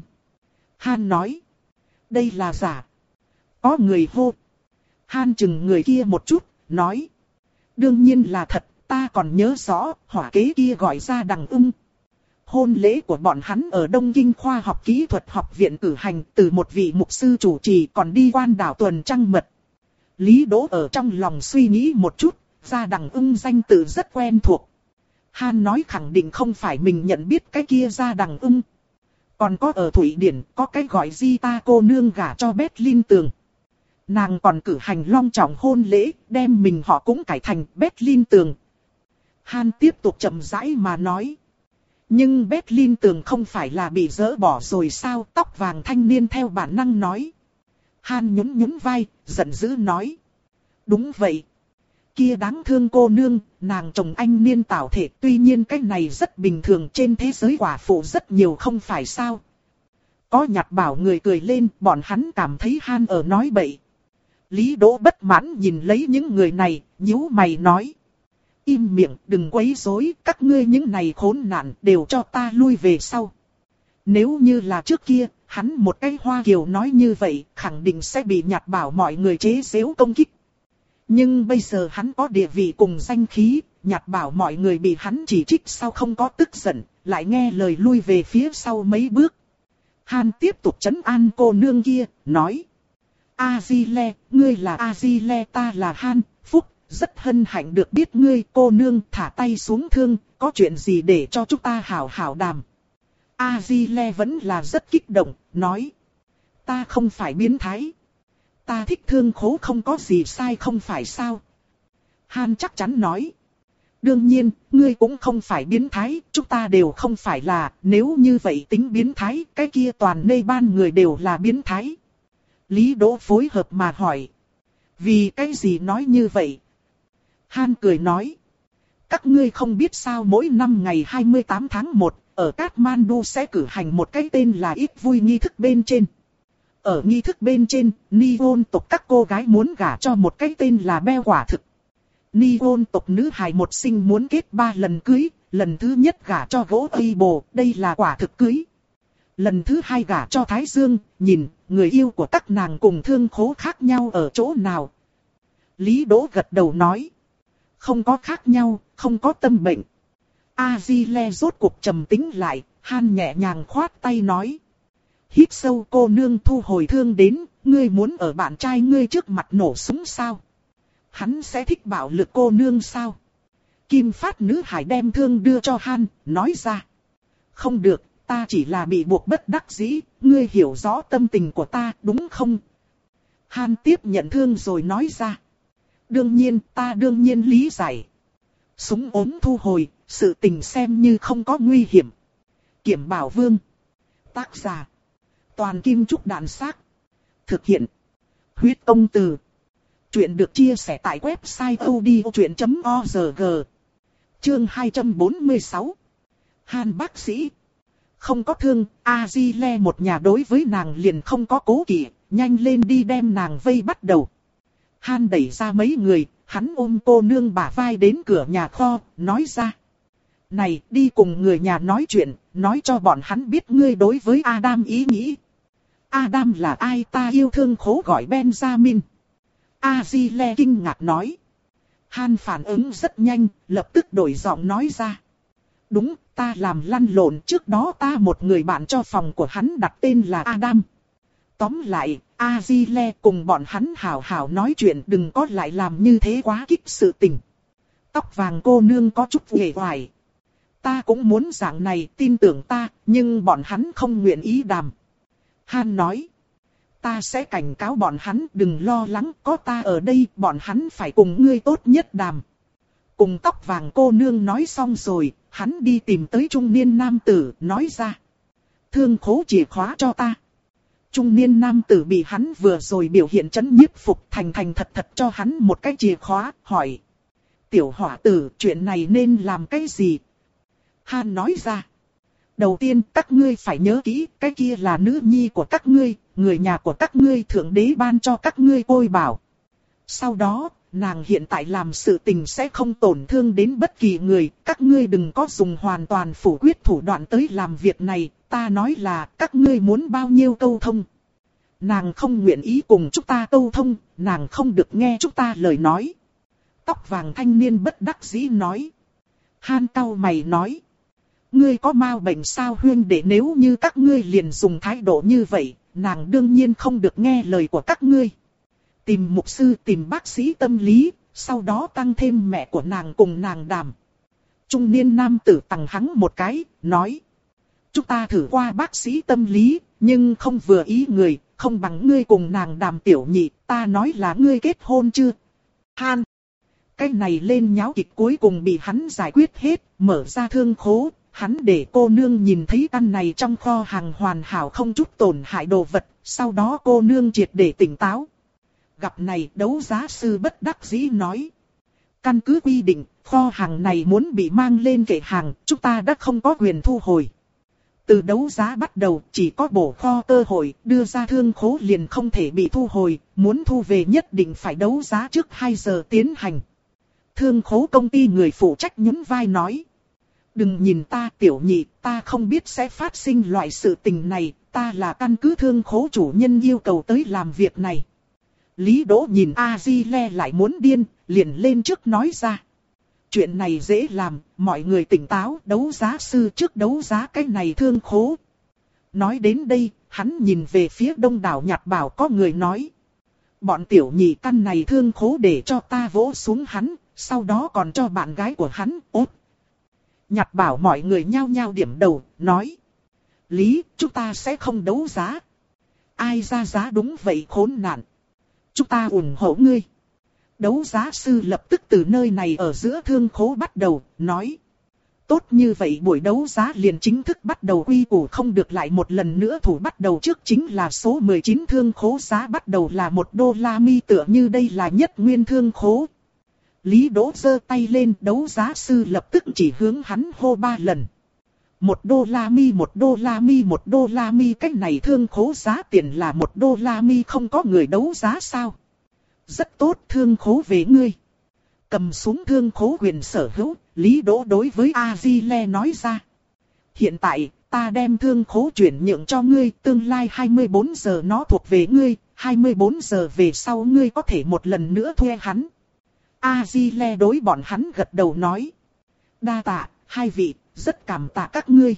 Han nói. Đây là giả. Có người hô. Han chừng người kia một chút, nói. Đương nhiên là thật, ta còn nhớ rõ, hỏa kế kia gọi ra đằng ưng. Hôn lễ của bọn hắn ở Đông Kinh Khoa học Kỹ thuật học viện cử hành, từ một vị mục sư chủ trì còn đi quan đảo tuần trăng mật. Lý Đỗ ở trong lòng suy nghĩ một chút, ra đằng ưng danh tự rất quen thuộc. Han nói khẳng định không phải mình nhận biết cái kia ra đằng ưng. Còn có ở Thụy Điển có cái gọi Gita cô nương gả cho Berlin Tường. Nàng còn cử hành long trọng hôn lễ, đem mình họ cũng cải thành Berlin Tường. Han tiếp tục chậm rãi mà nói. Nhưng Berlin Tường không phải là bị dỡ bỏ rồi sao? Tóc vàng thanh niên theo bản năng nói. Han nhún nhún vai, giận dữ nói. Đúng vậy. Kia đáng thương cô nương, nàng chồng anh niên tảo thể, tuy nhiên cái này rất bình thường, trên thế giới quả phụ rất nhiều không phải sao. Có nhặt bảo người cười lên, bọn hắn cảm thấy Han ở nói bậy. Lý Đỗ bất mãn nhìn lấy những người này, nhíu mày nói. Im miệng, đừng quấy rối, các ngươi những này khốn nạn đều cho ta lui về sau. Nếu như là trước kia, hắn một cái Hoa Kiều nói như vậy, khẳng định sẽ bị nhặt bảo mọi người chế giễu công kích. Nhưng bây giờ hắn có địa vị cùng danh khí, nhặt bảo mọi người bị hắn chỉ trích sao không có tức giận, lại nghe lời lui về phía sau mấy bước. Han tiếp tục trấn an cô nương kia, nói. A-di-le, ngươi là A-di-le, ta là Han, Phúc, rất hân hạnh được biết ngươi. Cô nương thả tay xuống thương, có chuyện gì để cho chúng ta hảo hảo đàm. A-di-le vẫn là rất kích động, nói. Ta không phải biến thái. Ta thích Thương Khố không có gì sai không phải sao. Han chắc chắn nói. Đương nhiên, ngươi cũng không phải biến thái, chúng ta đều không phải là, nếu như vậy tính biến thái, cái kia toàn nê ban người đều là biến thái. Lý Đỗ phối hợp mà hỏi. Vì cái gì nói như vậy? Han cười nói. Các ngươi không biết sao mỗi năm ngày hai mươi tám tháng một, ở Kathmandu sẽ cử hành một cái tên là ít vui nghi thức bên trên. Ở nghi thức bên trên, Nihon tộc các cô gái muốn gả cho một cái tên là Beo quả thực. Nihon tộc nữ hài một sinh muốn kết ba lần cưới, lần thứ nhất gả cho gỗ Tây Bồ, đây là quả thực cưới. Lần thứ hai gả cho Thái Dương, nhìn, người yêu của các nàng cùng Thương Khố khác nhau ở chỗ nào. Lý Đỗ gật đầu nói. Không có khác nhau, không có tâm bệnh. A-di-le rốt cuộc trầm tĩnh lại, Han nhẹ nhàng khoát tay nói. Hít sâu cô nương thu hồi thương đến, ngươi muốn ở bạn trai ngươi trước mặt nổ súng sao? Hắn sẽ thích bạo lực cô nương sao? Kim phát nữ hải đem thương đưa cho Han, nói ra. Không được, ta chỉ là bị buộc bất đắc dĩ, ngươi hiểu rõ tâm tình của ta, đúng không? Han tiếp nhận thương rồi nói ra. Đương nhiên, ta đương nhiên lý giải. Súng ốm thu hồi, sự tình xem như không có nguy hiểm. Kiểm Bảo Vương. Tác giả. Toàn Kim Trúc Đạn Xác. Thực hiện. Huyết Công Từ. Chuyện được chia sẻ tại website odchuyện chấm org. Chương hai trăm bốn mươi sáu. Han bác sĩ. Không có thương, A-di-le một nhà đối với nàng liền không có cố kỵ, nhanh lên đi đem nàng vây bắt đầu. Han đẩy ra mấy người, hắn ôm cô nương bả vai đến cửa nhà kho, nói ra. Này, đi cùng người nhà nói chuyện, nói cho bọn hắn biết ngươi đối với Adam ý nghĩ. Adam là ai? Ta yêu Thương Khố gọi Benjamin. A-di-le kinh ngạc nói. Han phản ứng rất nhanh, lập tức đổi giọng nói ra. Đúng, ta làm lăn lộn, trước đó ta một người bạn cho phòng của hắn đặt tên là Adam. Tóm lại, A-di-le cùng bọn hắn hảo hảo nói chuyện, đừng có lại làm như thế quá kích sự tình. Tóc vàng cô nương có chút uể oải. Ta cũng muốn dạng này, tin tưởng ta, nhưng bọn hắn không nguyện ý đàm. Han nói. Ta sẽ cảnh cáo bọn hắn, đừng lo lắng, có ta ở đây, bọn hắn phải cùng ngươi tốt nhất đàm. Cùng tóc vàng cô nương nói xong rồi, hắn đi tìm tới trung niên nam tử, nói ra. Thương khố chìa khóa cho ta. Trung niên nam tử bị hắn vừa rồi biểu hiện chấn nhiếp phục, thành thành thật thật cho hắn một cái chìa khóa, hỏi. Tiểu hỏa tử, chuyện này nên làm cái gì? Han nói ra. Đầu tiên, các ngươi phải nhớ kỹ, cái kia là nữ nhi của các ngươi, người nhà của các ngươi, thượng đế ban cho các ngươi côi bảo. Sau đó, nàng hiện tại làm sự tình sẽ không tổn thương đến bất kỳ người, các ngươi đừng có dùng hoàn toàn phủ quyết thủ đoạn tới làm việc này, ta nói là các ngươi muốn bao nhiêu câu thông. Nàng không nguyện ý cùng chúng ta câu thông, nàng không được nghe chúng ta lời nói. Tóc vàng thanh niên bất đắc dĩ nói. Han cau mày nói. Ngươi có mau bệnh sao huyên đệ, nếu như các ngươi liền dùng thái độ như vậy, nàng đương nhiên không được nghe lời của các ngươi. Tìm mục sư, tìm bác sĩ tâm lý, sau đó tăng thêm mẹ của nàng cùng nàng đàm. Trung niên nam tử tằng hắn một cái, nói. Chúng ta thử qua bác sĩ tâm lý, nhưng không vừa ý người, không bằng ngươi cùng nàng đàm tiểu nhị, ta nói là ngươi kết hôn chưa? Han. Cái này lên nháo kịch cuối cùng bị hắn giải quyết hết, mở ra thương khố. Hắn để cô nương nhìn thấy căn này trong kho hàng hoàn hảo không chút tổn hại đồ vật, sau đó cô nương triệt để tỉnh táo. Gặp này đấu giá sư bất đắc dĩ nói. Căn cứ quy định, kho hàng này muốn bị mang lên kệ hàng, chúng ta đã không có quyền thu hồi. Từ đấu giá bắt đầu, chỉ có bổ kho cơ hội, đưa ra thương khố liền không thể bị thu hồi, muốn thu về nhất định phải đấu giá trước hai giờ tiến hành. Thương khố công ty người phụ trách nhún vai nói. Đừng nhìn ta tiểu nhị, ta không biết sẽ phát sinh loại sự tình này, ta là căn cứ thương khố chủ nhân yêu cầu tới làm việc này. Lý Đỗ nhìn A-di-le lại muốn điên, liền lên trước nói ra. Chuyện này dễ làm, mọi người tỉnh táo, đấu giá sư trước đấu giá cái này thương khố. Nói đến đây, hắn nhìn về phía đông đảo Nhạt Bảo có người nói. Bọn tiểu nhị căn này thương khố để cho ta vỗ xuống hắn, sau đó còn cho bạn gái của hắn, ốt. Nhạt Bảo mọi người nhao nhao điểm đầu, nói. Lý, chúng ta sẽ không đấu giá. Ai ra giá đúng vậy khốn nạn. Chúng ta ủng hộ ngươi. Đấu giá sư lập tức từ nơi này ở giữa thương khố bắt đầu, nói. Tốt như vậy buổi đấu giá liền chính thức bắt đầu, quy củ không được lại một lần nữa thủ bắt đầu trước chính là số mười chín thương khố, giá bắt đầu là một đô la mi, tựa như đây là nhất nguyên thương khố. Lý Đỗ giơ tay lên, đấu giá sư lập tức chỉ hướng hắn hô ba lần. Một đô la mi, một đô la mi, một đô la mi, cách này thương khố giá tiền là một đô la mi, không có người đấu giá sao? Rất tốt, thương khố về ngươi. Cầm xuống thương khố quyền sở hữu, Lý Đỗ đối với A-di-le nói ra. Hiện tại, ta đem thương khố chuyển nhượng cho ngươi, tương lai hai mươi bốn giờ nó thuộc về ngươi, hai mươi bốn giờ về sau ngươi có thể một lần nữa thuê hắn. A-di-le đối bọn hắn gật đầu nói. Đa tạ, hai vị, rất cảm tạ các ngươi.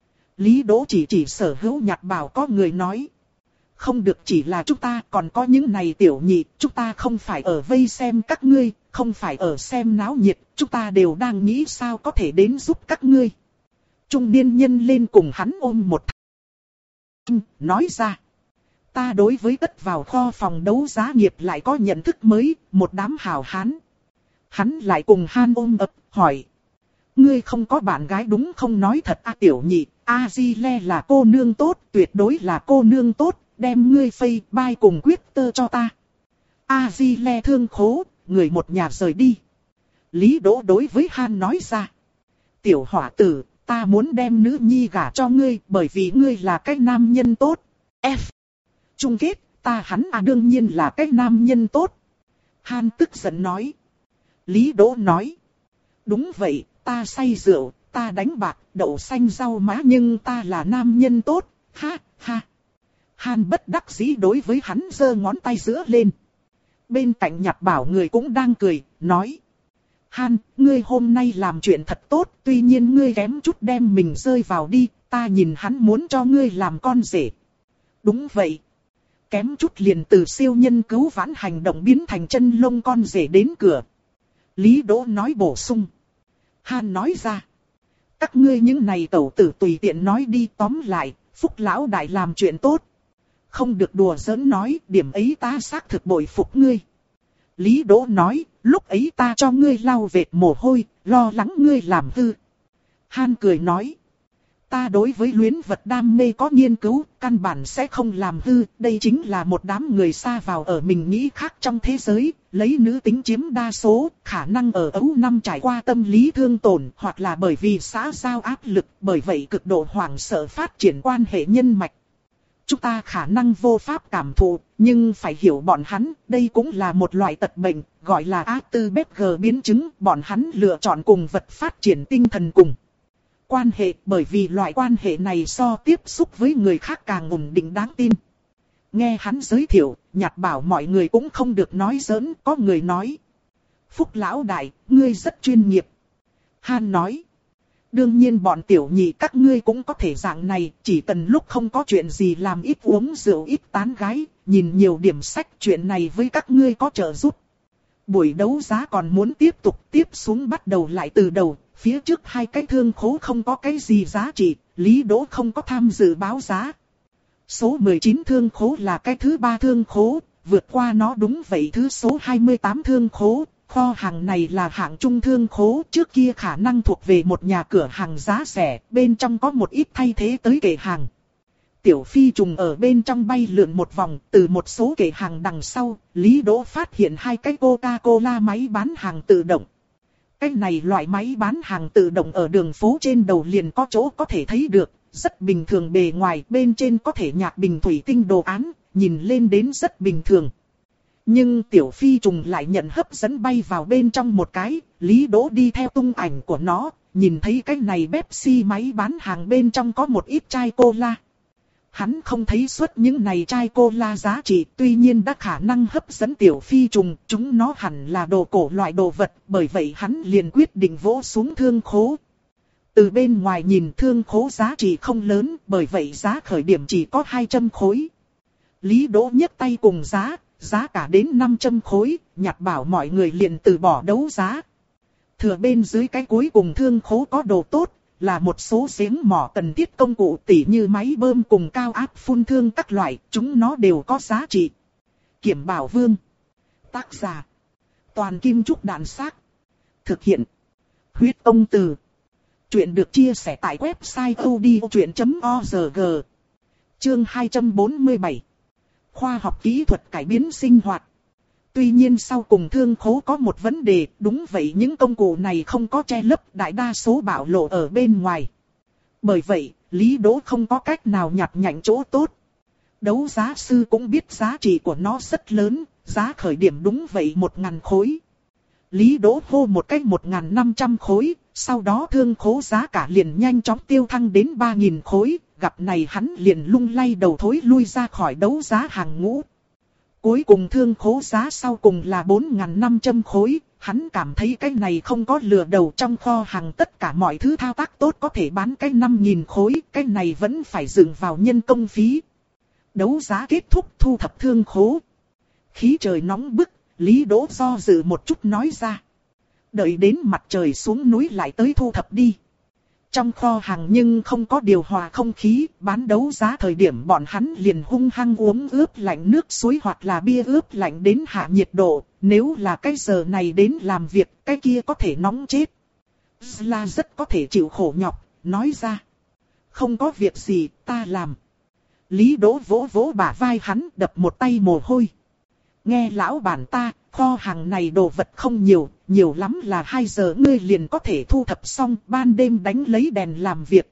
Lý Đỗ chỉ chỉ sở hữu Nhạt Bảo có người nói. Không được chỉ là chúng ta, còn có những này tiểu nhị, chúng ta không phải ở vây xem các ngươi, không phải ở xem náo nhiệt, chúng ta đều đang nghĩ sao có thể đến giúp các ngươi. Trung niên nhân lên cùng hắn ôm một th... nói ra. Ta đối với tất vào kho phòng đấu giá nghiệp lại có nhận thức mới, một đám hào hán. Hắn lại cùng Han ôm ập, hỏi. Ngươi không có bạn gái đúng không? Nói thật a tiểu nhị, A-di-le là cô nương tốt, tuyệt đối là cô nương tốt, đem ngươi phây bai cùng quyết tơ cho ta. A-di-le thương khố, người một nhà rời đi. Lý Đỗ đối với Han nói ra. Tiểu hỏa tử, ta muốn đem nữ nhi gả cho ngươi bởi vì ngươi là cái nam nhân tốt. F. Chung kết, ta hắn à đương nhiên là cái nam nhân tốt. Han tức giận nói. Lý Đỗ nói. Đúng vậy, ta say rượu, ta đánh bạc, đậu xanh rau má nhưng ta là nam nhân tốt, ha ha. Han bất đắc dĩ đối với hắn giơ ngón tay giữa lên. Bên cạnh Nhạt Bảo người cũng đang cười, nói. Han, ngươi hôm nay làm chuyện thật tốt, tuy nhiên ngươi kém chút đem mình rơi vào đi, ta nhìn hắn muốn cho ngươi làm con rể. Đúng vậy. Kém chút liền từ siêu nhân cứu vãn hành động biến thành chân lông con rể đến cửa. Lý Đỗ nói bổ sung. Han nói ra. Các ngươi những này tẩu tử tùy tiện nói đi, tóm lại, Phúc lão đại làm chuyện tốt. Không được đùa giỡn nói, điểm ấy ta xác thực bội phục ngươi. Lý Đỗ nói, lúc ấy ta cho ngươi lau vệt mồ hôi, lo lắng ngươi làm hư. Han cười nói. Ta đối với luyến vật đam mê có nghiên cứu, căn bản sẽ không làm hư. Đây chính là một đám người xa vào ở mình nghĩ khác trong thế giới, lấy nữ tính chiếm đa số, khả năng ở ấu năm trải qua tâm lý thương tổn, hoặc là bởi vì xã giao áp lực, bởi vậy cực độ hoảng sợ phát triển quan hệ nhân mạch. Chúng ta khả năng vô pháp cảm thụ, nhưng phải hiểu bọn hắn, đây cũng là một loại tật bệnh, gọi là a tư bét giê biến chứng, bọn hắn lựa chọn cùng vật phát triển tinh thần cùng quan hệ, bởi vì loại quan hệ này so tiếp xúc với người khác càng ổn định đáng tin. Nghe hắn giới thiệu, Nhạt bảo mọi người cũng không được nói giỡn, có người nói. Phúc lão đại, ngươi rất chuyên nghiệp. Han nói. Đương nhiên bọn tiểu nhị các ngươi cũng có thể dạng này, chỉ cần lúc không có chuyện gì làm ít uống rượu ít tán gái, nhìn nhiều điểm sách, chuyện này với các ngươi có trợ giúp. Buổi đấu giá còn muốn tiếp tục, tiếp xuống bắt đầu lại từ đầu, phía trước hai cái thương khố không có cái gì giá trị, Lý Đỗ không có tham dự báo giá. Số mười chín thương khố là cái thứ ba thương khố, vượt qua nó đúng vậy thứ số hai mươi tám thương khố. Kho hàng này là hạng trung thương khố, trước kia khả năng thuộc về một nhà cửa hàng giá rẻ, bên trong có một ít thay thế tới kệ hàng. Tiểu phi trùng ở bên trong bay lượn một vòng, từ một số kệ hàng đằng sau, Lý Đỗ phát hiện hai cái Coca-Cola máy bán hàng tự động. Cái này loại máy bán hàng tự động ở đường phố trên đầu liền có chỗ có thể thấy được, rất bình thường bề ngoài, bên trên có thể nhạc bình thủy tinh đồ án, nhìn lên đến rất bình thường. Nhưng tiểu phi trùng lại nhận hấp dẫn bay vào bên trong một cái, Lý Đỗ đi theo tung ảnh của nó, nhìn thấy cái này Pepsi máy bán hàng bên trong có một ít chai cola. Hắn không thấy suốt những này chai cola giá trị, tuy nhiên đã khả năng hấp dẫn tiểu phi trùng, chúng nó hẳn là đồ cổ loại đồ vật, bởi vậy hắn liền quyết định vỗ xuống thương khố. Từ bên ngoài nhìn thương khố giá trị không lớn, bởi vậy giá khởi điểm chỉ có hai trăm khối. Lý Đỗ nhấc tay cùng giá, giá cả đến năm trăm khối, Nhạt bảo mọi người liền từ bỏ đấu giá. Thừa bên dưới cái cuối cùng thương khố có đồ tốt, là một số giếng mỏ cần thiết công cụ tỉ như máy bơm cùng cao áp phun thương các loại, chúng nó đều có giá trị. Kiểm Bảo Vương. Tác giả. Toàn Kim Trúc Đạn Xác. Thực hiện. Huyết Công Từ. Chuyện được chia sẻ tại website odchuyện chấm org. Chương hai trăm bốn mươi bảy. Khoa học kỹ thuật cải biến sinh hoạt. Tuy nhiên sau cùng thương khố có một vấn đề, đúng vậy những công cụ này không có che lấp, đại đa số bạo lộ ở bên ngoài. Bởi vậy, Lý Đỗ không có cách nào nhặt nhạnh chỗ tốt. Đấu giá sư cũng biết giá trị của nó rất lớn, giá khởi điểm đúng vậy một ngàn khối. Lý Đỗ hô một cách một ngàn năm trăm khối, sau đó thương khố giá cả liền nhanh chóng tiêu thăng đến ba nghìn khối, gặp này hắn liền lung lay đầu thối lui ra khỏi đấu giá hàng ngũ. Cuối cùng thương khố giá sau cùng là bốn nghìn năm trăm khối, hắn cảm thấy cái này không có lừa đầu, trong kho hàng tất cả mọi thứ thao tác tốt có thể bán cái năm nghìn khối, cái này vẫn phải dừng vào nhân công phí. Đấu giá kết thúc, thu thập thương khố. Khí trời nóng bức, Lý Đỗ do dự một chút nói ra. Đợi đến mặt trời xuống núi lại tới thu thập đi. Trong kho hàng nhưng không có điều hòa không khí, bán đấu giá thời điểm bọn hắn liền hung hăng uống ướp lạnh nước suối hoặc là bia ướp lạnh đến hạ nhiệt độ, nếu là cái giờ này đến làm việc, cái kia có thể nóng chết. Là rất có thể chịu khổ nhọc, nói ra. Không có việc gì, ta làm. Lý Đỗ vỗ vỗ bả vai hắn, đập một tay mồ hôi. Nghe lão bản ta, kho hàng này đồ vật không nhiều, nhiều lắm là hai giờ ngươi liền có thể thu thập xong, ban đêm đánh lấy đèn làm việc.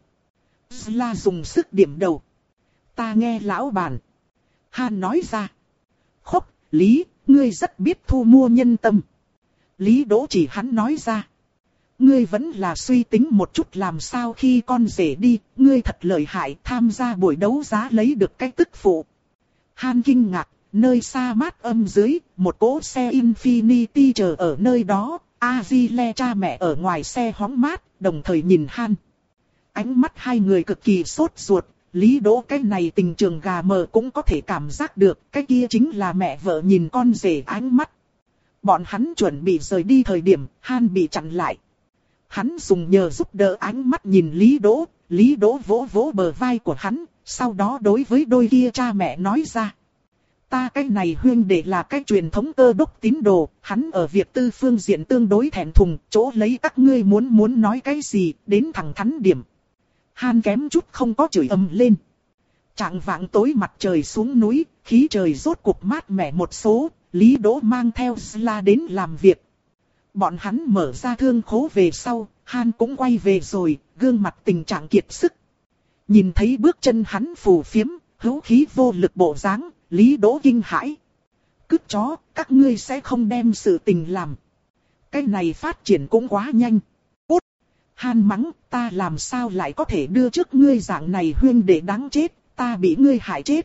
La dùng sức điểm đầu. Ta nghe lão bản. Han nói ra. Khốc, Lý, ngươi rất biết thu mua nhân tâm. Lý Đỗ chỉ hắn nói ra. Ngươi vẫn là suy tính một chút làm sao khi con rể đi, ngươi thật lợi hại, tham gia buổi đấu giá lấy được cái tức phụ. Han kinh ngạc. Nơi xa mát âm dưới, một cỗ xe Infiniti chờ ở nơi đó, Azile cha mẹ ở ngoài xe hóng mát, đồng thời nhìn Han. Ánh mắt hai người cực kỳ sốt ruột, Lý Đỗ cái này tình trường gà mờ cũng có thể cảm giác được, cái kia chính là mẹ vợ nhìn con rể ánh mắt. Bọn hắn chuẩn bị rời đi thời điểm, Han bị chặn lại. Hắn dùng nhờ giúp đỡ ánh mắt nhìn Lý Đỗ, Lý Đỗ vỗ vỗ bờ vai của hắn, sau đó đối với đôi kia cha mẹ nói ra. Ta cái này huynh đệ là cái truyền thống Cơ Đốc tín đồ, hắn ở việc tư phương diện tương đối thẹn thùng, chỗ lấy các ngươi muốn muốn nói cái gì, đến thẳng thắn điểm. Han kém chút không có chửi ầm lên. Trạng vạng tối mặt trời xuống núi, khí trời rốt cuộc mát mẻ một số, Lý Đỗ mang theo Sla đến làm việc. Bọn hắn mở ra thương khố về sau, Han cũng quay về rồi, gương mặt tình trạng kiệt sức. Nhìn thấy bước chân hắn phù phiếm, hữu khí vô lực bộ dáng, Lý Đỗ kinh hãi. Cứt chó, các ngươi sẽ không đem sự tình làm. Cái này phát triển cũng quá nhanh. Út! Han mắng, ta làm sao lại có thể đưa trước ngươi dạng này huyên để đáng chết, ta bị ngươi hại chết.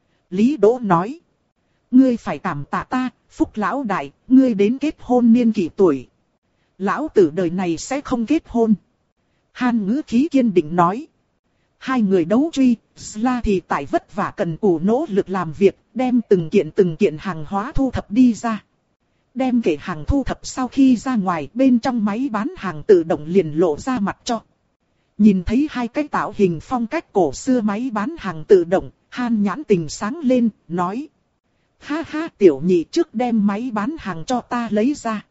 Lý Đỗ nói. Ngươi phải cảm tạ ta, Phúc lão đại, ngươi đến kết hôn niên kỷ tuổi. Lão tử đời này sẽ không kết hôn. Han ngữ khí kiên định nói. Hai người đấu truy, Sla thì tại vất vả cần cù nỗ lực làm việc, đem từng kiện từng kiện hàng hóa thu thập đi ra. Đem kệ hàng thu thập sau khi ra ngoài, bên trong máy bán hàng tự động liền lộ ra mặt cho. Nhìn thấy hai cái tạo hình phong cách cổ xưa máy bán hàng tự động, Han nhãn tình sáng lên, nói. Ha ha, tiểu nhị trước đem máy bán hàng cho ta lấy ra.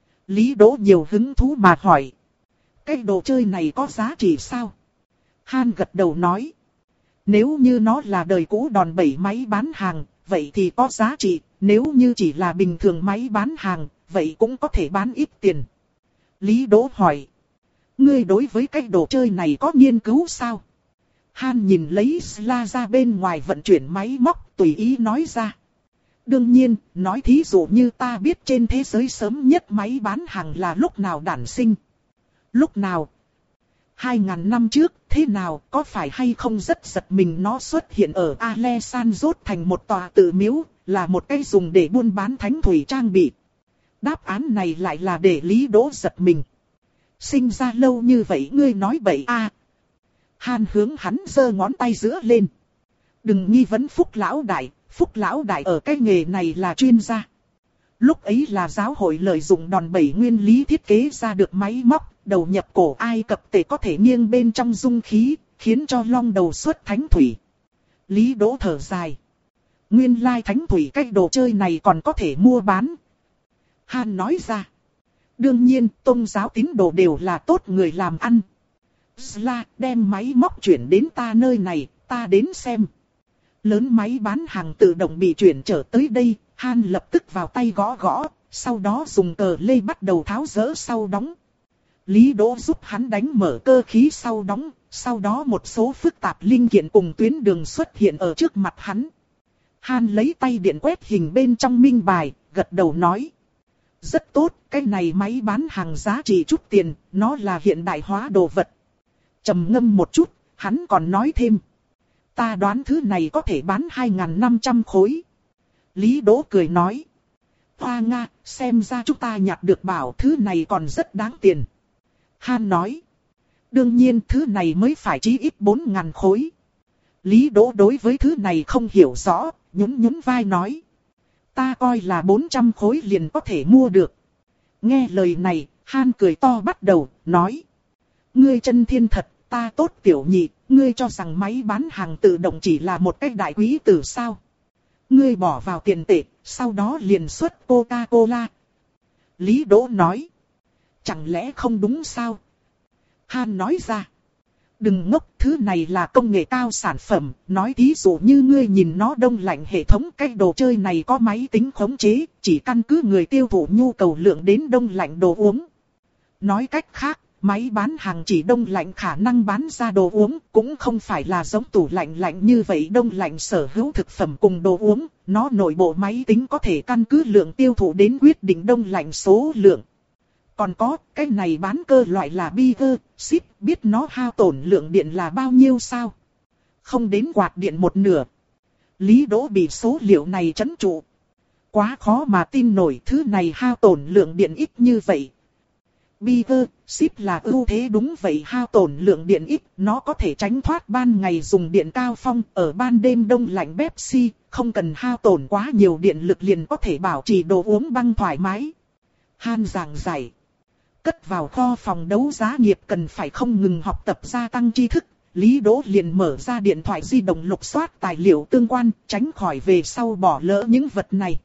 Lý Đỗ nhiều hứng thú mà hỏi. Cái đồ chơi này có giá trị sao? Han gật đầu nói. Nếu như nó là đời cũ đòn bẩy máy bán hàng, vậy thì có giá trị. Nếu như chỉ là bình thường máy bán hàng, vậy cũng có thể bán ít tiền. Lý Đỗ hỏi. Ngươi đối với cái đồ chơi này có nghiên cứu sao? Han nhìn lấy Sla ra bên ngoài vận chuyển máy móc, tùy ý nói ra. Đương nhiên, nói thí dụ như ta biết trên thế giới sớm nhất máy bán hàng là lúc nào đản sinh. Lúc nào? Hai ngàn năm trước, thế nào, có phải hay không rất giật mình nó xuất hiện ở Alessandros thành một tòa tự miếu, là một cái dùng để buôn bán thánh thủy trang bị. Đáp án này lại là để Lý Đỗ giật mình. Sinh ra lâu như vậy ngươi nói bậy a? À. Han hướng hắn giơ ngón tay giữa lên. Đừng nghi vấn Phúc lão đại, Phúc lão đại ở cái nghề này là chuyên gia. Lúc ấy là giáo hội lợi dụng đòn bẩy nguyên lý thiết kế ra được máy móc, đầu nhập cổ Ai Cập để có thể nghiêng bên trong dung khí, khiến cho long đầu xuất thánh thủy. Lý Đỗ thở dài. Nguyên lai thánh thủy cái đồ chơi này còn có thể mua bán. Han nói ra. Đương nhiên, tôn giáo tín đồ đều là tốt người làm ăn. Sla, đem máy móc chuyển đến ta nơi này, ta đến xem. Lớn máy bán hàng tự động bị chuyển trở tới đây, Han lập tức vào tay gõ gõ, sau đó dùng cờ lê bắt đầu tháo dỡ sau đóng. Lý Đỗ giúp hắn đánh mở cơ khí sau đóng, sau đó một số phức tạp linh kiện cùng tuyến đường xuất hiện ở trước mặt hắn. Han lấy tay điện quét hình bên trong minh bài, gật đầu nói. Rất tốt, cái này máy bán hàng giá trị chút tiền, nó là hiện đại hóa đồ vật. Trầm ngâm một chút, hắn còn nói thêm. Ta đoán thứ này có thể bán hai nghìn năm trăm khối. Lý Đỗ cười nói. Hoa Nga, xem ra chúng ta nhặt được bảo thứ này còn rất đáng tiền. Han nói. Đương nhiên thứ này mới phải chí ít bốn nghìn khối. Lý Đỗ đối với thứ này không hiểu rõ, nhún nhún vai nói. Ta coi là bốn trăm khối liền có thể mua được. Nghe lời này, Han cười to bắt đầu, nói. Ngươi chân thiên thật, ta tốt tiểu nhị, ngươi cho rằng máy bán hàng tự động chỉ là một cái đại quý tử sao? Ngươi bỏ vào tiền tệ, sau đó liền xuất Coca-Cola. Lý Đỗ nói. Chẳng lẽ không đúng sao? Han nói ra. Đừng ngốc, thứ này là công nghệ cao sản phẩm, nói thí dụ như ngươi nhìn nó đông lạnh hệ thống, cái đồ chơi này có máy tính khống chế, chỉ căn cứ người tiêu thụ nhu cầu lượng đến đông lạnh đồ uống. Nói cách khác, máy bán hàng chỉ đông lạnh khả năng bán ra đồ uống, cũng không phải là giống tủ lạnh lạnh như vậy đông lạnh sở hữu thực phẩm cùng đồ uống, nó nội bộ máy tính có thể căn cứ lượng tiêu thụ đến quyết định đông lạnh số lượng. Còn có, cái này bán cơ loại là Bigger, ship, biết nó hao tổn lượng điện là bao nhiêu sao? Không đến quạt điện một nửa. Lý Đỗ bị số liệu này trấn trụ. Quá khó mà tin nổi thứ này hao tổn lượng điện ít như vậy. Beaver, ship là ưu thế đúng vậy, hao tổn lượng điện ít, nó có thể tránh thoát ban ngày dùng điện cao phong, ở ban đêm đông lạnh Pepsi, không cần hao tổn quá nhiều điện lực liền có thể bảo trì đồ uống băng thoải mái. Han giảng giải. Cất vào kho phòng đấu giá nghiệp cần phải không ngừng học tập gia tăng tri thức, Lý Đỗ liền mở ra điện thoại di động lục soát tài liệu tương quan, tránh khỏi về sau bỏ lỡ những vật này.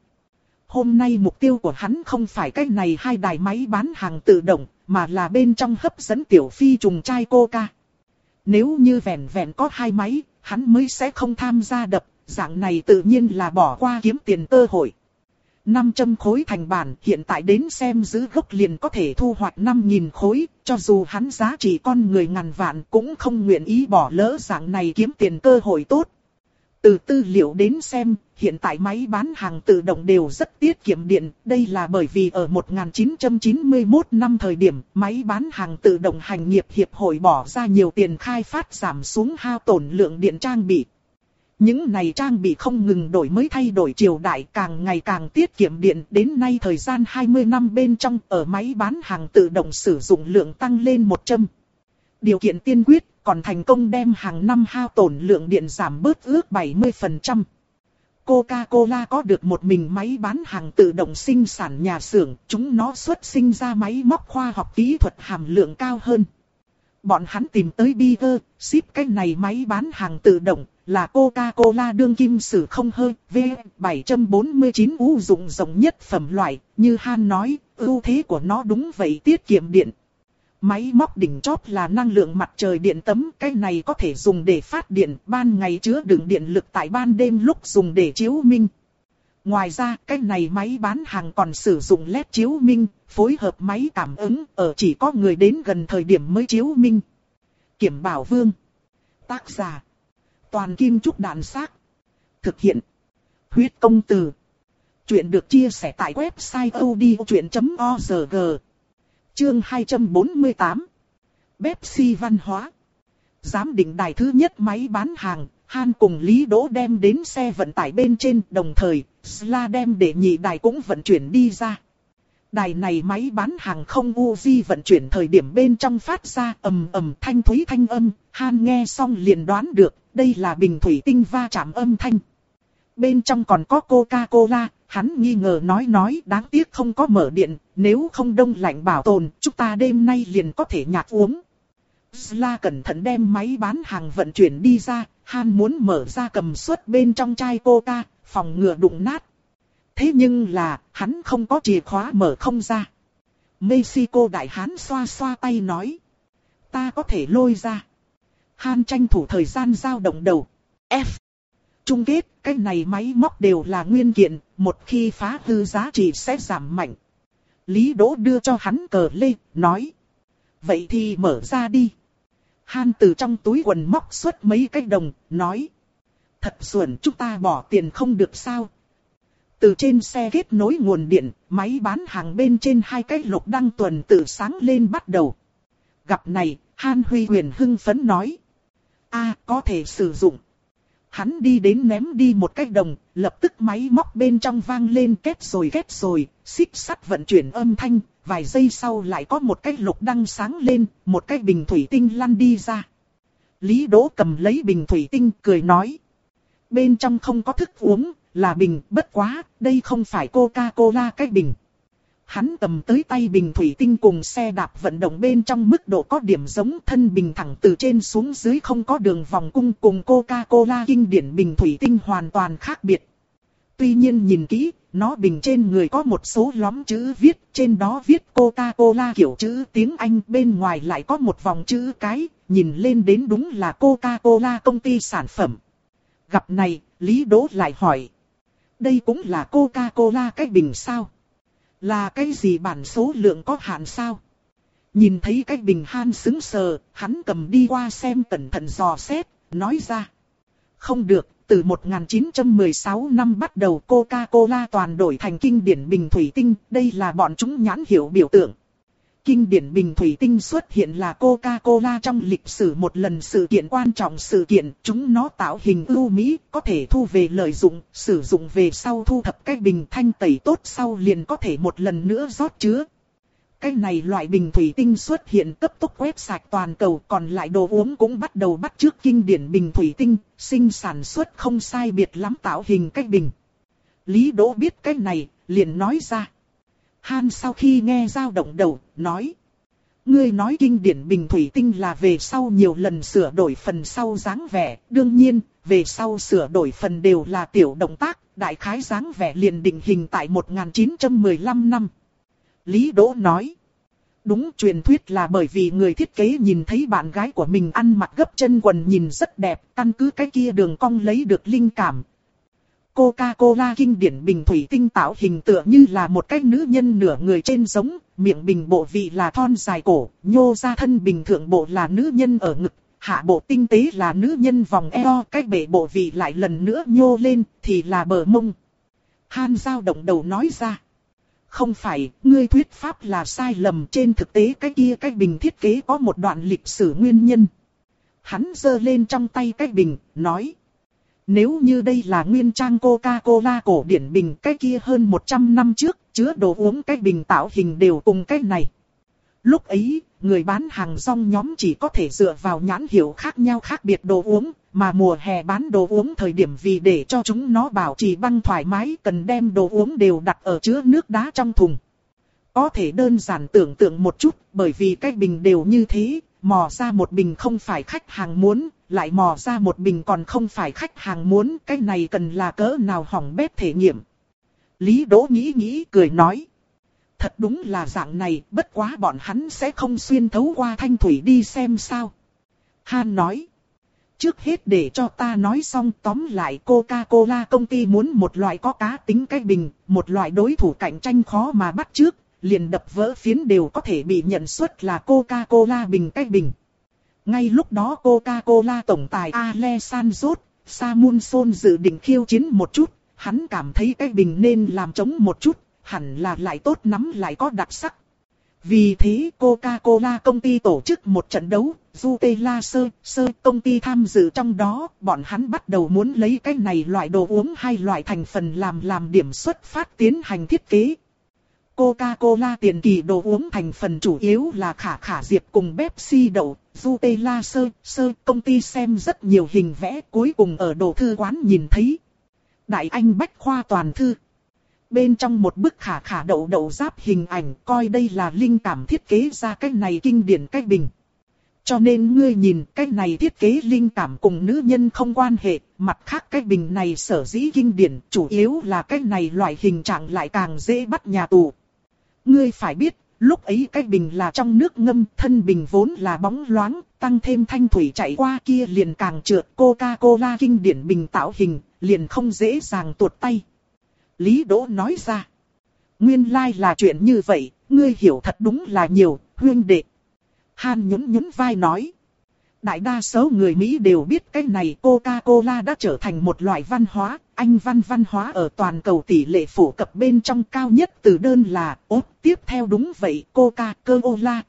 Hôm nay mục tiêu của hắn không phải cái này hai đài máy bán hàng tự động, mà là bên trong hấp dẫn tiểu phi trùng chai Coca. Nếu như vẹn vẹn có hai máy, hắn mới sẽ không tham gia đập, dạng này tự nhiên là bỏ qua kiếm tiền cơ hội. năm trăm khối thành bản, hiện tại đến xem giữ gốc liền có thể thu hoạch năm nghìn khối, cho dù hắn giá trị con người ngàn vạn cũng không nguyện ý bỏ lỡ dạng này kiếm tiền cơ hội tốt. Từ tư liệu đến xem, hiện tại máy bán hàng tự động đều rất tiết kiệm điện, đây là bởi vì ở một nghìn chín trăm chín mươi mốt năm thời điểm, máy bán hàng tự động hành nghiệp hiệp hội bỏ ra nhiều tiền khai phát giảm xuống hao tổn lượng điện trang bị. Những này trang bị không ngừng đổi mới thay đổi triều đại càng ngày càng tiết kiệm điện, đến nay thời gian hai mươi năm bên trong ở máy bán hàng tự động sử dụng lượng tăng lên một trăm. Điều kiện tiên quyết còn thành công đem hàng năm hao tổn lượng điện giảm bớt ước bảy mươi phần trăm. Coca-Cola có được một mình máy bán hàng tự động sinh sản nhà xưởng, chúng nó xuất sinh ra máy móc khoa học kỹ thuật hàm lượng cao hơn. Bọn hắn tìm tới Beaver, ship cái này máy bán hàng tự động, là Coca-Cola đương kim sử không hơi, V bảy bốn chín U dụng rộng nhất phẩm loại, như Han nói, ưu thế của nó đúng vậy tiết kiệm điện. Máy móc đỉnh chóp là năng lượng mặt trời điện tấm, cái này có thể dùng để phát điện, ban ngày chứa đựng điện lực tại ban đêm lúc dùng để chiếu minh. Ngoài ra, cái này máy bán hàng còn sử dụng led chiếu minh, phối hợp máy cảm ứng, ở chỉ có người đến gần thời điểm mới chiếu minh. Kiểm Bảo Vương. Tác giả. Toàn Kim Trúc Đàn Xác. Thực hiện. Huyết Công Từ. Chuyện được chia sẻ tại website odchuyện chấm org. Chương hai trăm bốn mươi tám. Pepsi văn hóa. Giám định đài thứ nhất máy bán hàng, Han cùng Lý Đỗ đem đến xe vận tải bên trên, đồng thời, Sla đem để nhị đài cũng vận chuyển đi ra. Đài này máy bán hàng không Uzi vận chuyển thời điểm bên trong phát ra ầm ầm thanh thúy thanh âm, Han nghe xong liền đoán được, đây là bình thủy tinh va chạm âm thanh. Bên trong còn có Coca-Cola, hắn nghi ngờ nói nói đáng tiếc không có mở điện, nếu không đông lạnh bảo tồn, chúng ta đêm nay liền có thể nhạt uống. Sla cẩn thận đem máy bán hàng vận chuyển đi ra, Han muốn mở ra cầm suất bên trong chai Coca, phòng ngừa đụng nát. Thế nhưng là, hắn không có chìa khóa mở không ra. Mexico đại hán xoa xoa tay nói. Ta có thể lôi ra. Han tranh thủ thời gian giao động đầu. F. Chung kết, cái này máy móc đều là nguyên kiện, một khi phá hư giá trị sẽ giảm mạnh. Lý Đỗ đưa cho hắn cờ lê, nói. Vậy thì mở ra đi. Han từ trong túi quần móc xuất mấy cái đồng, nói. Thật xuẩn, chúng ta bỏ tiền không được sao. Từ trên xe kết nối nguồn điện, máy bán hàng bên trên hai cái lục đăng tuần tự sáng lên bắt đầu. Gặp này, Han Huy Huyền hưng phấn nói. A, có thể sử dụng. Hắn đi đến ném đi một cái đồng, lập tức máy móc bên trong vang lên két rồi két rồi, xích sắt vận chuyển âm thanh, vài giây sau lại có một cái lục đăng sáng lên, một cái bình thủy tinh lăn đi ra. Lý Đỗ cầm lấy bình thủy tinh cười nói. Bên trong không có thức uống, là bình, bất quá, đây không phải Coca-Cola cái bình. Hắn cầm tới tay bình thủy tinh cùng xe đạp vận động bên trong mức độ có điểm giống, thân bình thẳng từ trên xuống dưới không có đường vòng cung, cùng Coca-Cola kinh điển bình thủy tinh hoàn toàn khác biệt. Tuy nhiên nhìn kỹ, nó bình trên người có một số lõm chữ viết, trên đó viết Coca-Cola kiểu chữ tiếng Anh, bên ngoài lại có một vòng chữ cái, nhìn lên đến đúng là Coca-Cola công ty sản phẩm. Gặp này, Lý Đỗ lại hỏi. Đây cũng là Coca-Cola cái bình sao? Là cái gì bản số lượng có hạn sao? Nhìn thấy cái bình Han sững sờ, hắn cầm đi qua xem cẩn thận dò xét, nói ra. Không được, từ một nghìn chín trăm mười sáu năm bắt đầu Coca-Cola toàn đổi thành kinh điển bình thủy tinh, đây là bọn chúng nhãn hiệu biểu tượng. Kinh điển bình thủy tinh xuất hiện là Coca-Cola trong lịch sử một lần sự kiện quan trọng sự kiện, chúng nó tạo hình ưu mỹ, có thể thu về lợi dụng, sử dụng về sau thu thập cái bình thanh tẩy tốt sau liền có thể một lần nữa rót chứa. cái này loại bình thủy tinh xuất hiện cấp tốc quét sạch toàn cầu, còn lại đồ uống cũng bắt đầu bắt chước kinh điển bình thủy tinh, sinh sản xuất không sai biệt lắm tạo hình cái bình. Lý Đỗ biết cái này, liền nói ra. Han sau khi nghe dao động đầu, nói. Ngươi nói kinh điển bình thủy tinh là về sau nhiều lần sửa đổi phần sau dáng vẻ, đương nhiên, về sau sửa đổi phần đều là tiểu động tác, đại khái dáng vẻ liền định hình tại một nghìn chín trăm mười lăm năm. Lý Đỗ nói. Đúng, truyền thuyết là bởi vì người thiết kế nhìn thấy bạn gái của mình ăn mặc gấp chân quần nhìn rất đẹp, căn cứ cái kia đường cong lấy được linh cảm. Coca-Cola kinh điển bình thủy tinh tạo hình tựa như là một cái nữ nhân nửa người trên giống, miệng bình bộ vị là thon dài cổ, nhô ra thân bình thượng bộ là nữ nhân ở ngực, hạ bộ tinh tế là nữ nhân vòng eo, cái bể bộ vị lại lần nữa nhô lên thì là bờ mông. Han dao động đầu nói ra. Không phải, ngươi thuyết pháp là sai lầm, trên thực tế cái kia cái bình thiết kế có một đoạn lịch sử nguyên nhân. Hắn giơ lên trong tay cái bình, nói. Nếu như đây là nguyên trang Coca-Cola cổ điển bình, cái kia hơn một trăm năm trước, chứa đồ uống cái bình tạo hình đều cùng cái này. Lúc ấy, người bán hàng rong nhóm chỉ có thể dựa vào nhãn hiệu khác nhau khác biệt đồ uống, mà mùa hè bán đồ uống thời điểm vì để cho chúng nó bảo trì băng thoải mái cần đem đồ uống đều đặt ở chứa nước đá trong thùng. Có thể đơn giản tưởng tượng một chút, bởi vì cái bình đều như thế, mò ra một bình không phải khách hàng muốn, lại mò ra một bình còn không phải khách hàng muốn, cái này cần là cỡ nào hỏng bét thể nghiệm. Lý Đỗ nghĩ nghĩ cười nói. Thật đúng là dạng này, bất quá bọn hắn sẽ không xuyên thấu qua thanh thủy đi xem sao. Han nói. Trước hết để cho ta nói xong, tóm lại Coca-Cola công ty muốn một loại có cá tính cái bình, một loại đối thủ cạnh tranh khó mà bắt chước, liền đập vỡ phiến đều có thể bị nhận xuất là Coca-Cola bình cái bình. Ngay lúc đó Coca-Cola tổng tài Alessandro Samuelson dự định khiêu chiến một chút, hắn cảm thấy cái bình nên làm chống một chút, hẳn là lại tốt nắm lại có đặc sắc. Vì thế Coca-Cola công ty tổ chức một trận đấu, Nutella sơ, sơ công ty tham dự trong đó, bọn hắn bắt đầu muốn lấy cái này loại đồ uống hay loại thành phần làm làm điểm xuất phát tiến hành thiết kế. Coca-Cola tiền kỳ đồ uống thành phần chủ yếu là khả khả diệp cùng Pepsi đậu, Nutella sơ, sơ công ty xem rất nhiều hình vẽ cuối cùng ở đồ thư quán nhìn thấy. Đại Anh Bách Khoa toàn thư. Bên trong một bức khả khả đậu đậu giáp hình ảnh coi đây là linh cảm thiết kế ra cái này kinh điển cái bình. Cho nên ngươi nhìn cái này thiết kế linh cảm cùng nữ nhân không quan hệ, mặt khác cái bình này sở dĩ kinh điển chủ yếu là cái này loại hình trạng lại càng dễ bắt nhà tù. Ngươi phải biết, lúc ấy cái bình là trong nước ngâm, thân bình vốn là bóng loáng, tăng thêm thanh thủy chạy qua kia liền càng trượt. Coca-Cola kinh điển bình tạo hình, liền không dễ dàng tuột tay. Lý Đỗ nói ra. Nguyên lai là chuyện như vậy, ngươi hiểu thật đúng là nhiều, huynh đệ. Han nhún nhún vai nói. Đại đa số người Mỹ đều biết cái này Coca-Cola đã trở thành một loại văn hóa, Anh văn văn hóa ở toàn cầu tỷ lệ phổ cập bên trong cao nhất từ đơn là ốt, tiếp theo đúng vậy Coca-Cola.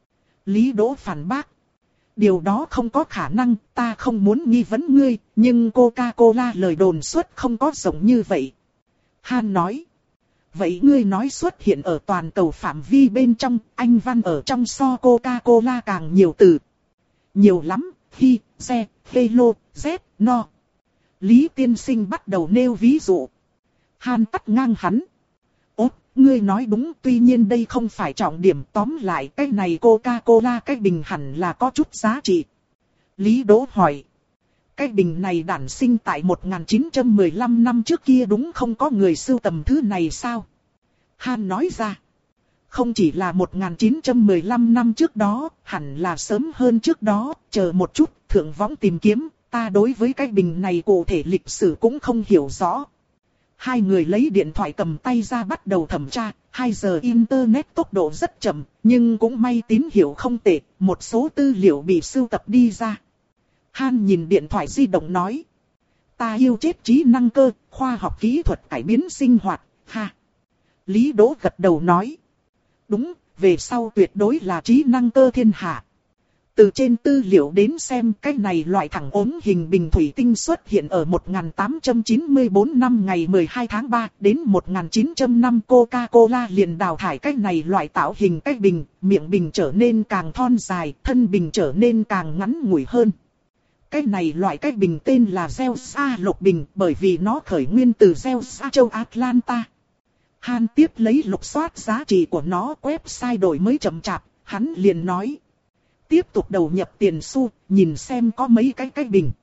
Lý Đỗ phản bác. Điều đó không có khả năng, ta không muốn nghi vấn ngươi, nhưng Coca-Cola lời đồn xuất không có giống như vậy. Han nói. Vậy ngươi nói xuất hiện ở toàn cầu phạm vi bên trong, Anh văn ở trong so Coca-Cola càng nhiều từ. Nhiều lắm, hi, xe, hello, z, no. Lý tiên sinh bắt đầu nêu ví dụ. Han cắt ngang hắn. Ố, ngươi nói đúng, tuy nhiên đây không phải trọng điểm, tóm lại cái này Coca-Cola cái bình hẳn là có chút giá trị. Lý Đỗ hỏi. Cái bình này đản sinh tại một nghìn chín trăm mười lăm năm trước kia đúng không có người sưu tầm thứ này sao? Han nói ra. Không chỉ là một nghìn chín trăm mười lăm năm trước đó, hẳn là sớm hơn trước đó, chờ một chút, thượng võng tìm kiếm, ta đối với cái bình này cụ thể lịch sử cũng không hiểu rõ. Hai người lấy điện thoại cầm tay ra bắt đầu thẩm tra, hai giờ internet tốc độ rất chậm, nhưng cũng may tín hiệu không tệ, một số tư liệu bị sưu tập đi ra. Han nhìn điện thoại di động nói. Ta yêu chết trí năng cơ, khoa học kỹ thuật cải biến sinh hoạt, ha. Lý Đỗ gật đầu nói. Đúng, về sau tuyệt đối là trí năng cơ thiên hạ. Từ trên tư liệu đến xem cái này loại thẳng ốm hình bình thủy tinh xuất hiện ở một nghìn tám trăm chín mươi tư năm ngày mười hai tháng ba đến một nghìn chín trăm năm Coca-Cola liền đào thải cái này loại tạo hình cái bình, miệng bình trở nên càng thon dài, thân bình trở nên càng ngắn ngủi hơn. Cái này loại cái bình tên là Zelsa lục bình bởi vì nó khởi nguyên từ Zelsa châu Atlanta. Han tiếp lấy lục soát giá trị của nó, website đổi mới chậm chạp, hắn liền nói. Tiếp tục đầu nhập tiền xu, nhìn xem có mấy cái cái bình.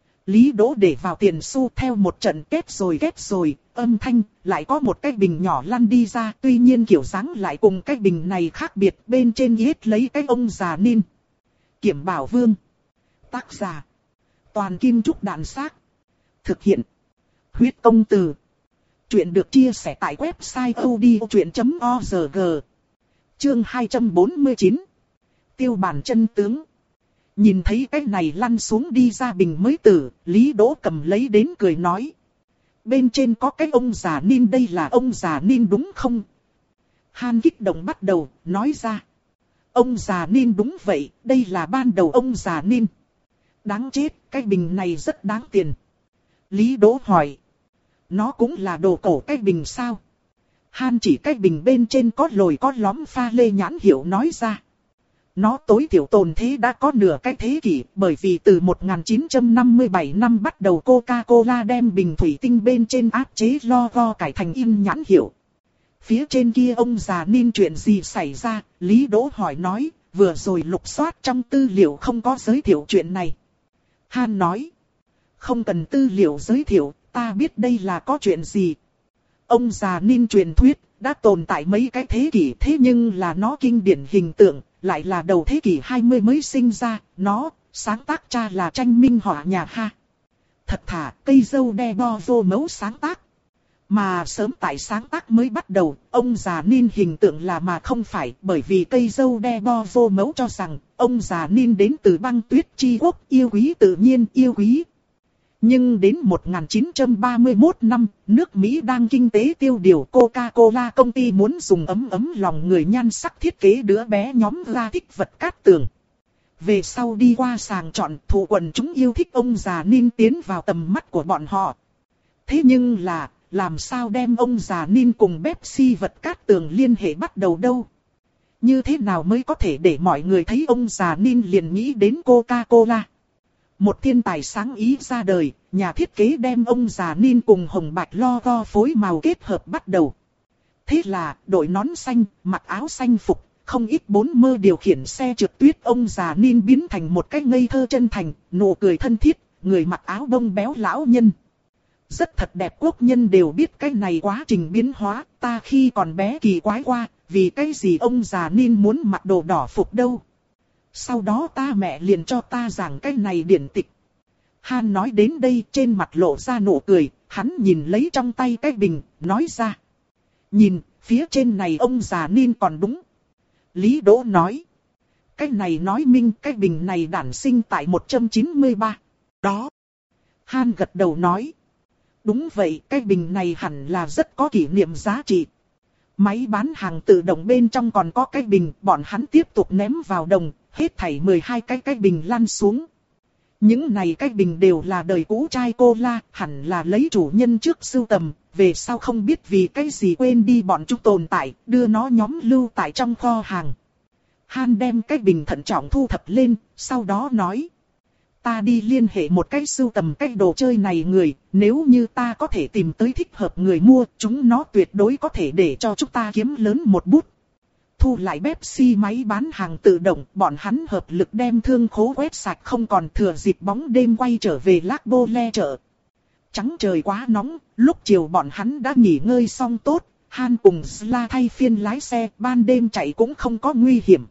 Lý Đỗ để vào tiền xu theo một trận kết rồi kết rồi, âm thanh, lại có một cái bình nhỏ lăn đi ra. Tuy nhiên kiểu dáng lại cùng cái bình này khác biệt, bên trên viết lấy cái ông già Nin. Kiểm Bảo Vương. Tác giả. Toàn Kim Trúc Đạn Xác. Thực hiện. Huyết Công Từ. Chuyện được chia sẻ tại website odchuyện chấm org. Chương hai trăm bốn mươi chín. Tiêu bản chân tướng. Nhìn thấy cái này lăn xuống đi ra bình mới tử, Lý Đỗ cầm lấy đến cười nói. Bên trên có cái ông già Nin, đây là ông già Nin đúng không? Han kích động bắt đầu, nói ra. Ông già Nin đúng vậy, đây là ban đầu ông già Nin. Đáng chết, cái bình này rất đáng tiền. Lý Đỗ hỏi. Nó cũng là đồ cổ cái bình sao? Han chỉ cái bình bên trên có lồi có lõm pha lê nhãn hiệu nói ra. Nó tối thiểu tồn thế đã có nửa cái thế kỷ, bởi vì từ một nghìn chín trăm năm mươi bảy năm bắt đầu Coca-Cola đem bình thủy tinh bên trên áp chế logo cải thành in nhãn hiệu. Phía trên kia ông già Nin chuyện gì xảy ra, Lý Đỗ hỏi nói, vừa rồi lục soát trong tư liệu không có giới thiệu chuyện này. Han nói, không cần tư liệu giới thiệu, ta biết đây là có chuyện gì. Ông già Nin truyền thuyết, đã tồn tại mấy cái thế kỷ thế nhưng là nó kinh điển hình tượng. Lại là đầu thế kỷ hai mươi mới sinh ra, nó, sáng tác cha là tranh minh họa nhà ha. Thật thà, cây dâu đe bo vô mẫu sáng tác. Mà sớm tại sáng tác mới bắt đầu, ông già Nin hình tượng là mà không phải, bởi vì cây dâu đe bo vô mẫu cho rằng, ông già Nin đến từ băng tuyết chi quốc, yêu quý tự nhiên, yêu quý. Nhưng đến một nghìn chín trăm ba mươi mốt năm, nước Mỹ đang kinh tế tiêu điều, Coca-Cola công ty muốn dùng ấm ấm lòng người nhan sắc thiết kế đứa bé nhóm ra thích vật cát tường. Về sau đi qua sàng chọn, thủ quần chúng yêu thích ông già Nin tiến vào tầm mắt của bọn họ. Thế nhưng là, làm sao đem ông già Nin cùng Pepsi vật cát tường liên hệ bắt đầu đâu? Như thế nào mới có thể để mọi người thấy ông già Nin liền nghĩ đến Coca-Cola? Một thiên tài sáng ý ra đời, nhà thiết kế đem ông già Nin cùng hồng bạch logo phối màu kết hợp bắt đầu. Thế là, đội nón xanh, mặc áo xanh phục, không ít bốn mơ điều khiển xe trượt tuyết ông già Nin biến thành một cái ngây thơ chân thành, nụ cười thân thiết, người mặc áo bông béo lão nhân. Rất thật đẹp, quốc nhân đều biết cái này quá trình biến hóa, ta khi còn bé kỳ quái qua, vì cái gì ông già Nin muốn mặc đồ đỏ phục đâu. Sau đó ta mẹ liền cho ta giảng cái này điển tịch. Han nói đến đây trên mặt lộ ra nụ cười, hắn nhìn lấy trong tay cái bình, nói ra. Nhìn, phía trên này ông già Nin còn đúng. Lý Đỗ nói. Cái này nói minh cái bình này đản sinh tại một trăm chín mươi ba. Đó. Han gật đầu nói. Đúng vậy, cái bình này hẳn là rất có kỷ niệm giá trị. Máy bán hàng tự động bên trong còn có cái bình, bọn hắn tiếp tục ném vào đồng, hết thảy mười hai cái cái bình lăn xuống. Những này cái bình đều là đời cũ chai cola, hẳn là lấy chủ nhân trước sưu tầm, về sau không biết vì cái gì quên đi bọn chúng tồn tại, đưa nó nhóm lưu tại trong kho hàng. Han đem cái bình thận trọng thu thập lên, sau đó nói. Ta đi liên hệ một cái sưu tầm cái đồ chơi này người, nếu như ta có thể tìm tới thích hợp người mua, chúng nó tuyệt đối có thể để cho chúng ta kiếm lớn một bút. Thu lại Pepsi máy bán hàng tự động, bọn hắn hợp lực đem thương khố quét sạch không còn thừa dịp bóng đêm quay trở về Lac Le chợ. Trắng trời quá nóng, lúc chiều bọn hắn đã nghỉ ngơi xong tốt, Han cùng Sla thay phiên lái xe, ban đêm chạy cũng không có nguy hiểm.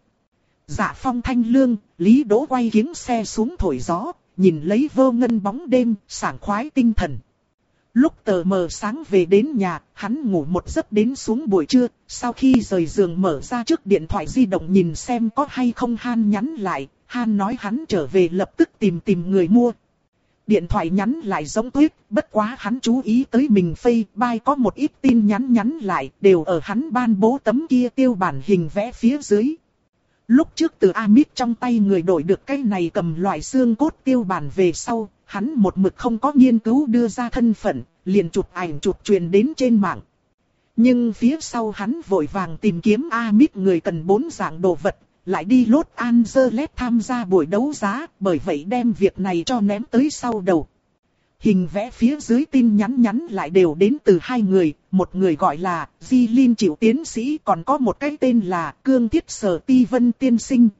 Dạ phong thanh lương, Lý Đỗ quay kiếng xe xuống thổi gió, nhìn lấy vô ngân bóng đêm, sảng khoái tinh thần. Lúc tờ mờ sáng về đến nhà, hắn ngủ một giấc đến xuống buổi trưa, sau khi rời giường mở ra trước điện thoại di động nhìn xem có hay không Han nhắn lại, Han nói hắn trở về lập tức tìm tìm người mua. Điện thoại nhắn lại giống tuyết, bất quá hắn chú ý tới mình Facebook có một ít tin nhắn nhắn lại, đều ở hắn ban bố tấm kia tiêu bản hình vẽ phía dưới. Lúc trước từ Amit trong tay người đổi được cái này cầm loại xương cốt tiêu bản về sau, hắn một mực không có nghiên cứu đưa ra thân phận, liền chụp ảnh chụp truyền đến trên mạng. Nhưng phía sau hắn vội vàng tìm kiếm Amit người cần bốn dạng đồ vật, lại đi Los Angeles tham gia buổi đấu giá, bởi vậy đem việc này cho ném tới sau đầu. Hình vẽ phía dưới tin nhắn nhắn lại đều đến từ hai người, một người gọi là Di Linh Triệu tiến sĩ, còn có một cái tên là Cương Thiết Sở Ti Vân tiên sinh.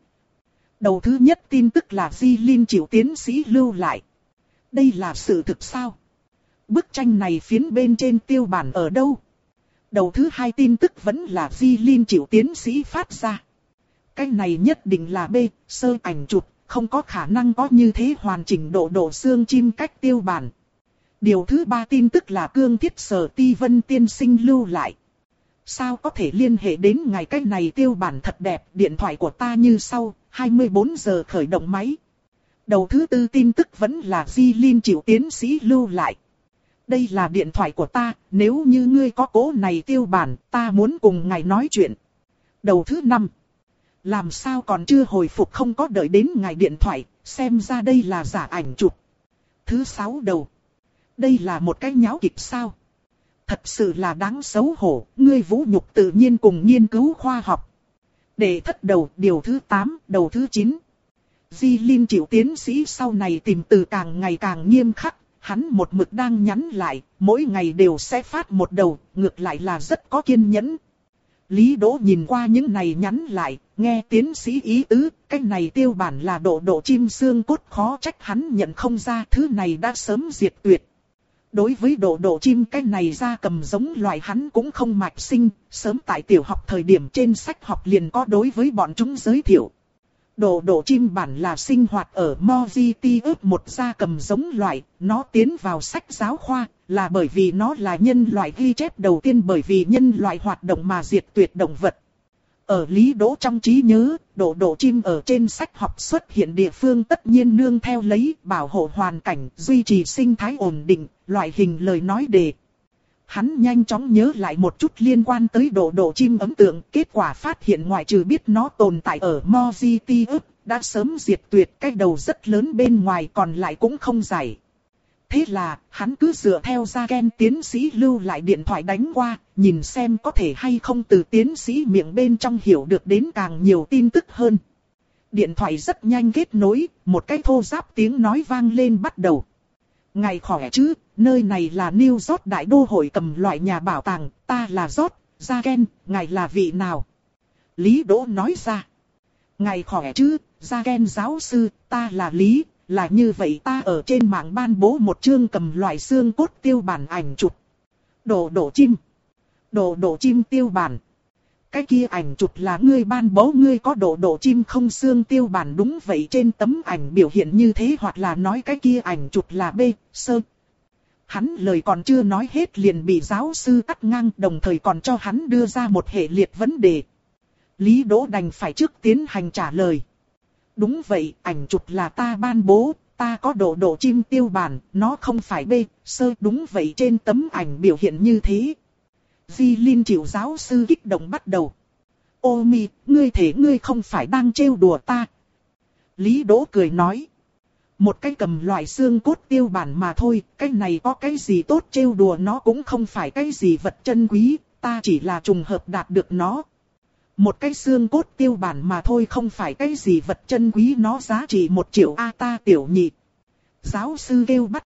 Đầu thứ nhất tin tức là Di Linh Triệu tiến sĩ lưu lại. Đây là sự thực sao? Bức tranh này phiến bên trên tiêu bản ở đâu? Đầu thứ hai tin tức vẫn là Di Linh Triệu tiến sĩ phát ra. Cái này nhất định là B, sơ ảnh chụp, không có khả năng có như thế hoàn chỉnh độ độ xương chim cách tiêu bản. Điều thứ ba tin tức là Cương Thiết Sở Ti Vân tiên sinh lưu lại. Sao có thể liên hệ đến ngày cái này tiêu bản thật đẹp, điện thoại của ta như sau, hai mươi bốn giờ khởi động máy. Đầu thứ tư tin tức vẫn là Di Linh Triệu tiến sĩ lưu lại. Đây là điện thoại của ta, nếu như ngươi có cố này tiêu bản, ta muốn cùng ngài nói chuyện. Đầu thứ năm. Làm sao còn chưa hồi phục, không có đợi đến ngài điện thoại, xem ra đây là giả ảnh chụp. Thứ sáu đầu. Đây là một cái nháo kịch sao? Thật sự là đáng xấu hổ, ngươi vũ nhục tự nhiên cùng nghiên cứu khoa học. Để thất đầu, điều thứ tám, đầu thứ chín. Di Linh Triệu tiến sĩ sau này tìm từ càng ngày càng nghiêm khắc, hắn một mực đang nhắn lại, mỗi ngày đều sẽ phát một đầu, ngược lại là rất có kiên nhẫn. Lý Đỗ nhìn qua những này nhắn lại, nghe tiến sĩ ý tứ, cái này tiêu bản là độ độ chim xương cốt, khó trách hắn nhận không ra, thứ này đã sớm diệt tuyệt. Đối với độ độ chim cái này ra cầm giống loài hắn cũng không mạch sinh, sớm tại tiểu học thời điểm trên sách học liền có đối với bọn chúng giới thiệu. Độ độ chim bản là sinh hoạt ở Mojiti ước một gia cầm giống loài, nó tiến vào sách giáo khoa, là bởi vì nó là nhân loại ghi chép đầu tiên bởi vì nhân loại hoạt động mà diệt tuyệt động vật. Ở Lý Đỗ trong trí nhớ, độ độ chim ở trên sách học xuất hiện địa phương tất nhiên nương theo lấy bảo hộ hoàn cảnh, duy trì sinh thái ổn định, loại hình lời nói đề. Hắn nhanh chóng nhớ lại một chút liên quan tới độ độ chim ấn tượng, kết quả phát hiện ngoại trừ biết nó tồn tại ở Mojiti ước, đã sớm diệt tuyệt, cái đầu rất lớn bên ngoài còn lại cũng không giải. Thế là, hắn cứ dựa theo ra Gen tiến sĩ lưu lại điện thoại đánh qua, nhìn xem có thể hay không từ tiến sĩ miệng bên trong hiểu được đến càng nhiều tin tức hơn. Điện thoại rất nhanh kết nối, một cái thô ráp tiếng nói vang lên bắt đầu. Ngài khỏe chứ, nơi này là New York đại đô hội cầm loại nhà bảo tàng, ta là George, ra Gen, ngài là vị nào? Lý Đỗ nói ra. Ngài khỏe chứ, ra Gen giáo sư, ta là Lý. Là như vậy, ta ở trên mạng ban bố một chương cầm loại xương cốt tiêu bản ảnh chụp. Đồ đồ chim. Đồ đồ chim tiêu bản. Cái kia ảnh chụp là ngươi ban bố, ngươi có đồ đồ chim không xương tiêu bản đúng vậy, trên tấm ảnh biểu hiện như thế, hoặc là nói cái kia ảnh chụp là B, sơ. Hắn lời còn chưa nói hết liền bị giáo sư cắt ngang, đồng thời còn cho hắn đưa ra một hệ liệt vấn đề. Lý Đỗ đành phải trước tiến hành trả lời. Đúng vậy, ảnh chụp là ta ban bố, ta có độ độ chim tiêu bản, nó không phải B, sơ, đúng vậy, trên tấm ảnh biểu hiện như thế. Di Linh Triệu giáo sư kích động bắt đầu. Ô mi, ngươi thể ngươi không phải đang trêu đùa ta. Lý Đỗ cười nói. Một cái cầm loại xương cốt tiêu bản mà thôi, cái này có cái gì tốt trêu đùa, nó cũng không phải cái gì vật chân quý, ta chỉ là trùng hợp đạt được nó. Một cái xương cốt tiêu bản mà thôi, không phải cái gì vật chân quý, nó giá trị một triệu a ta tiểu nhị. Giáo sư kêu bắt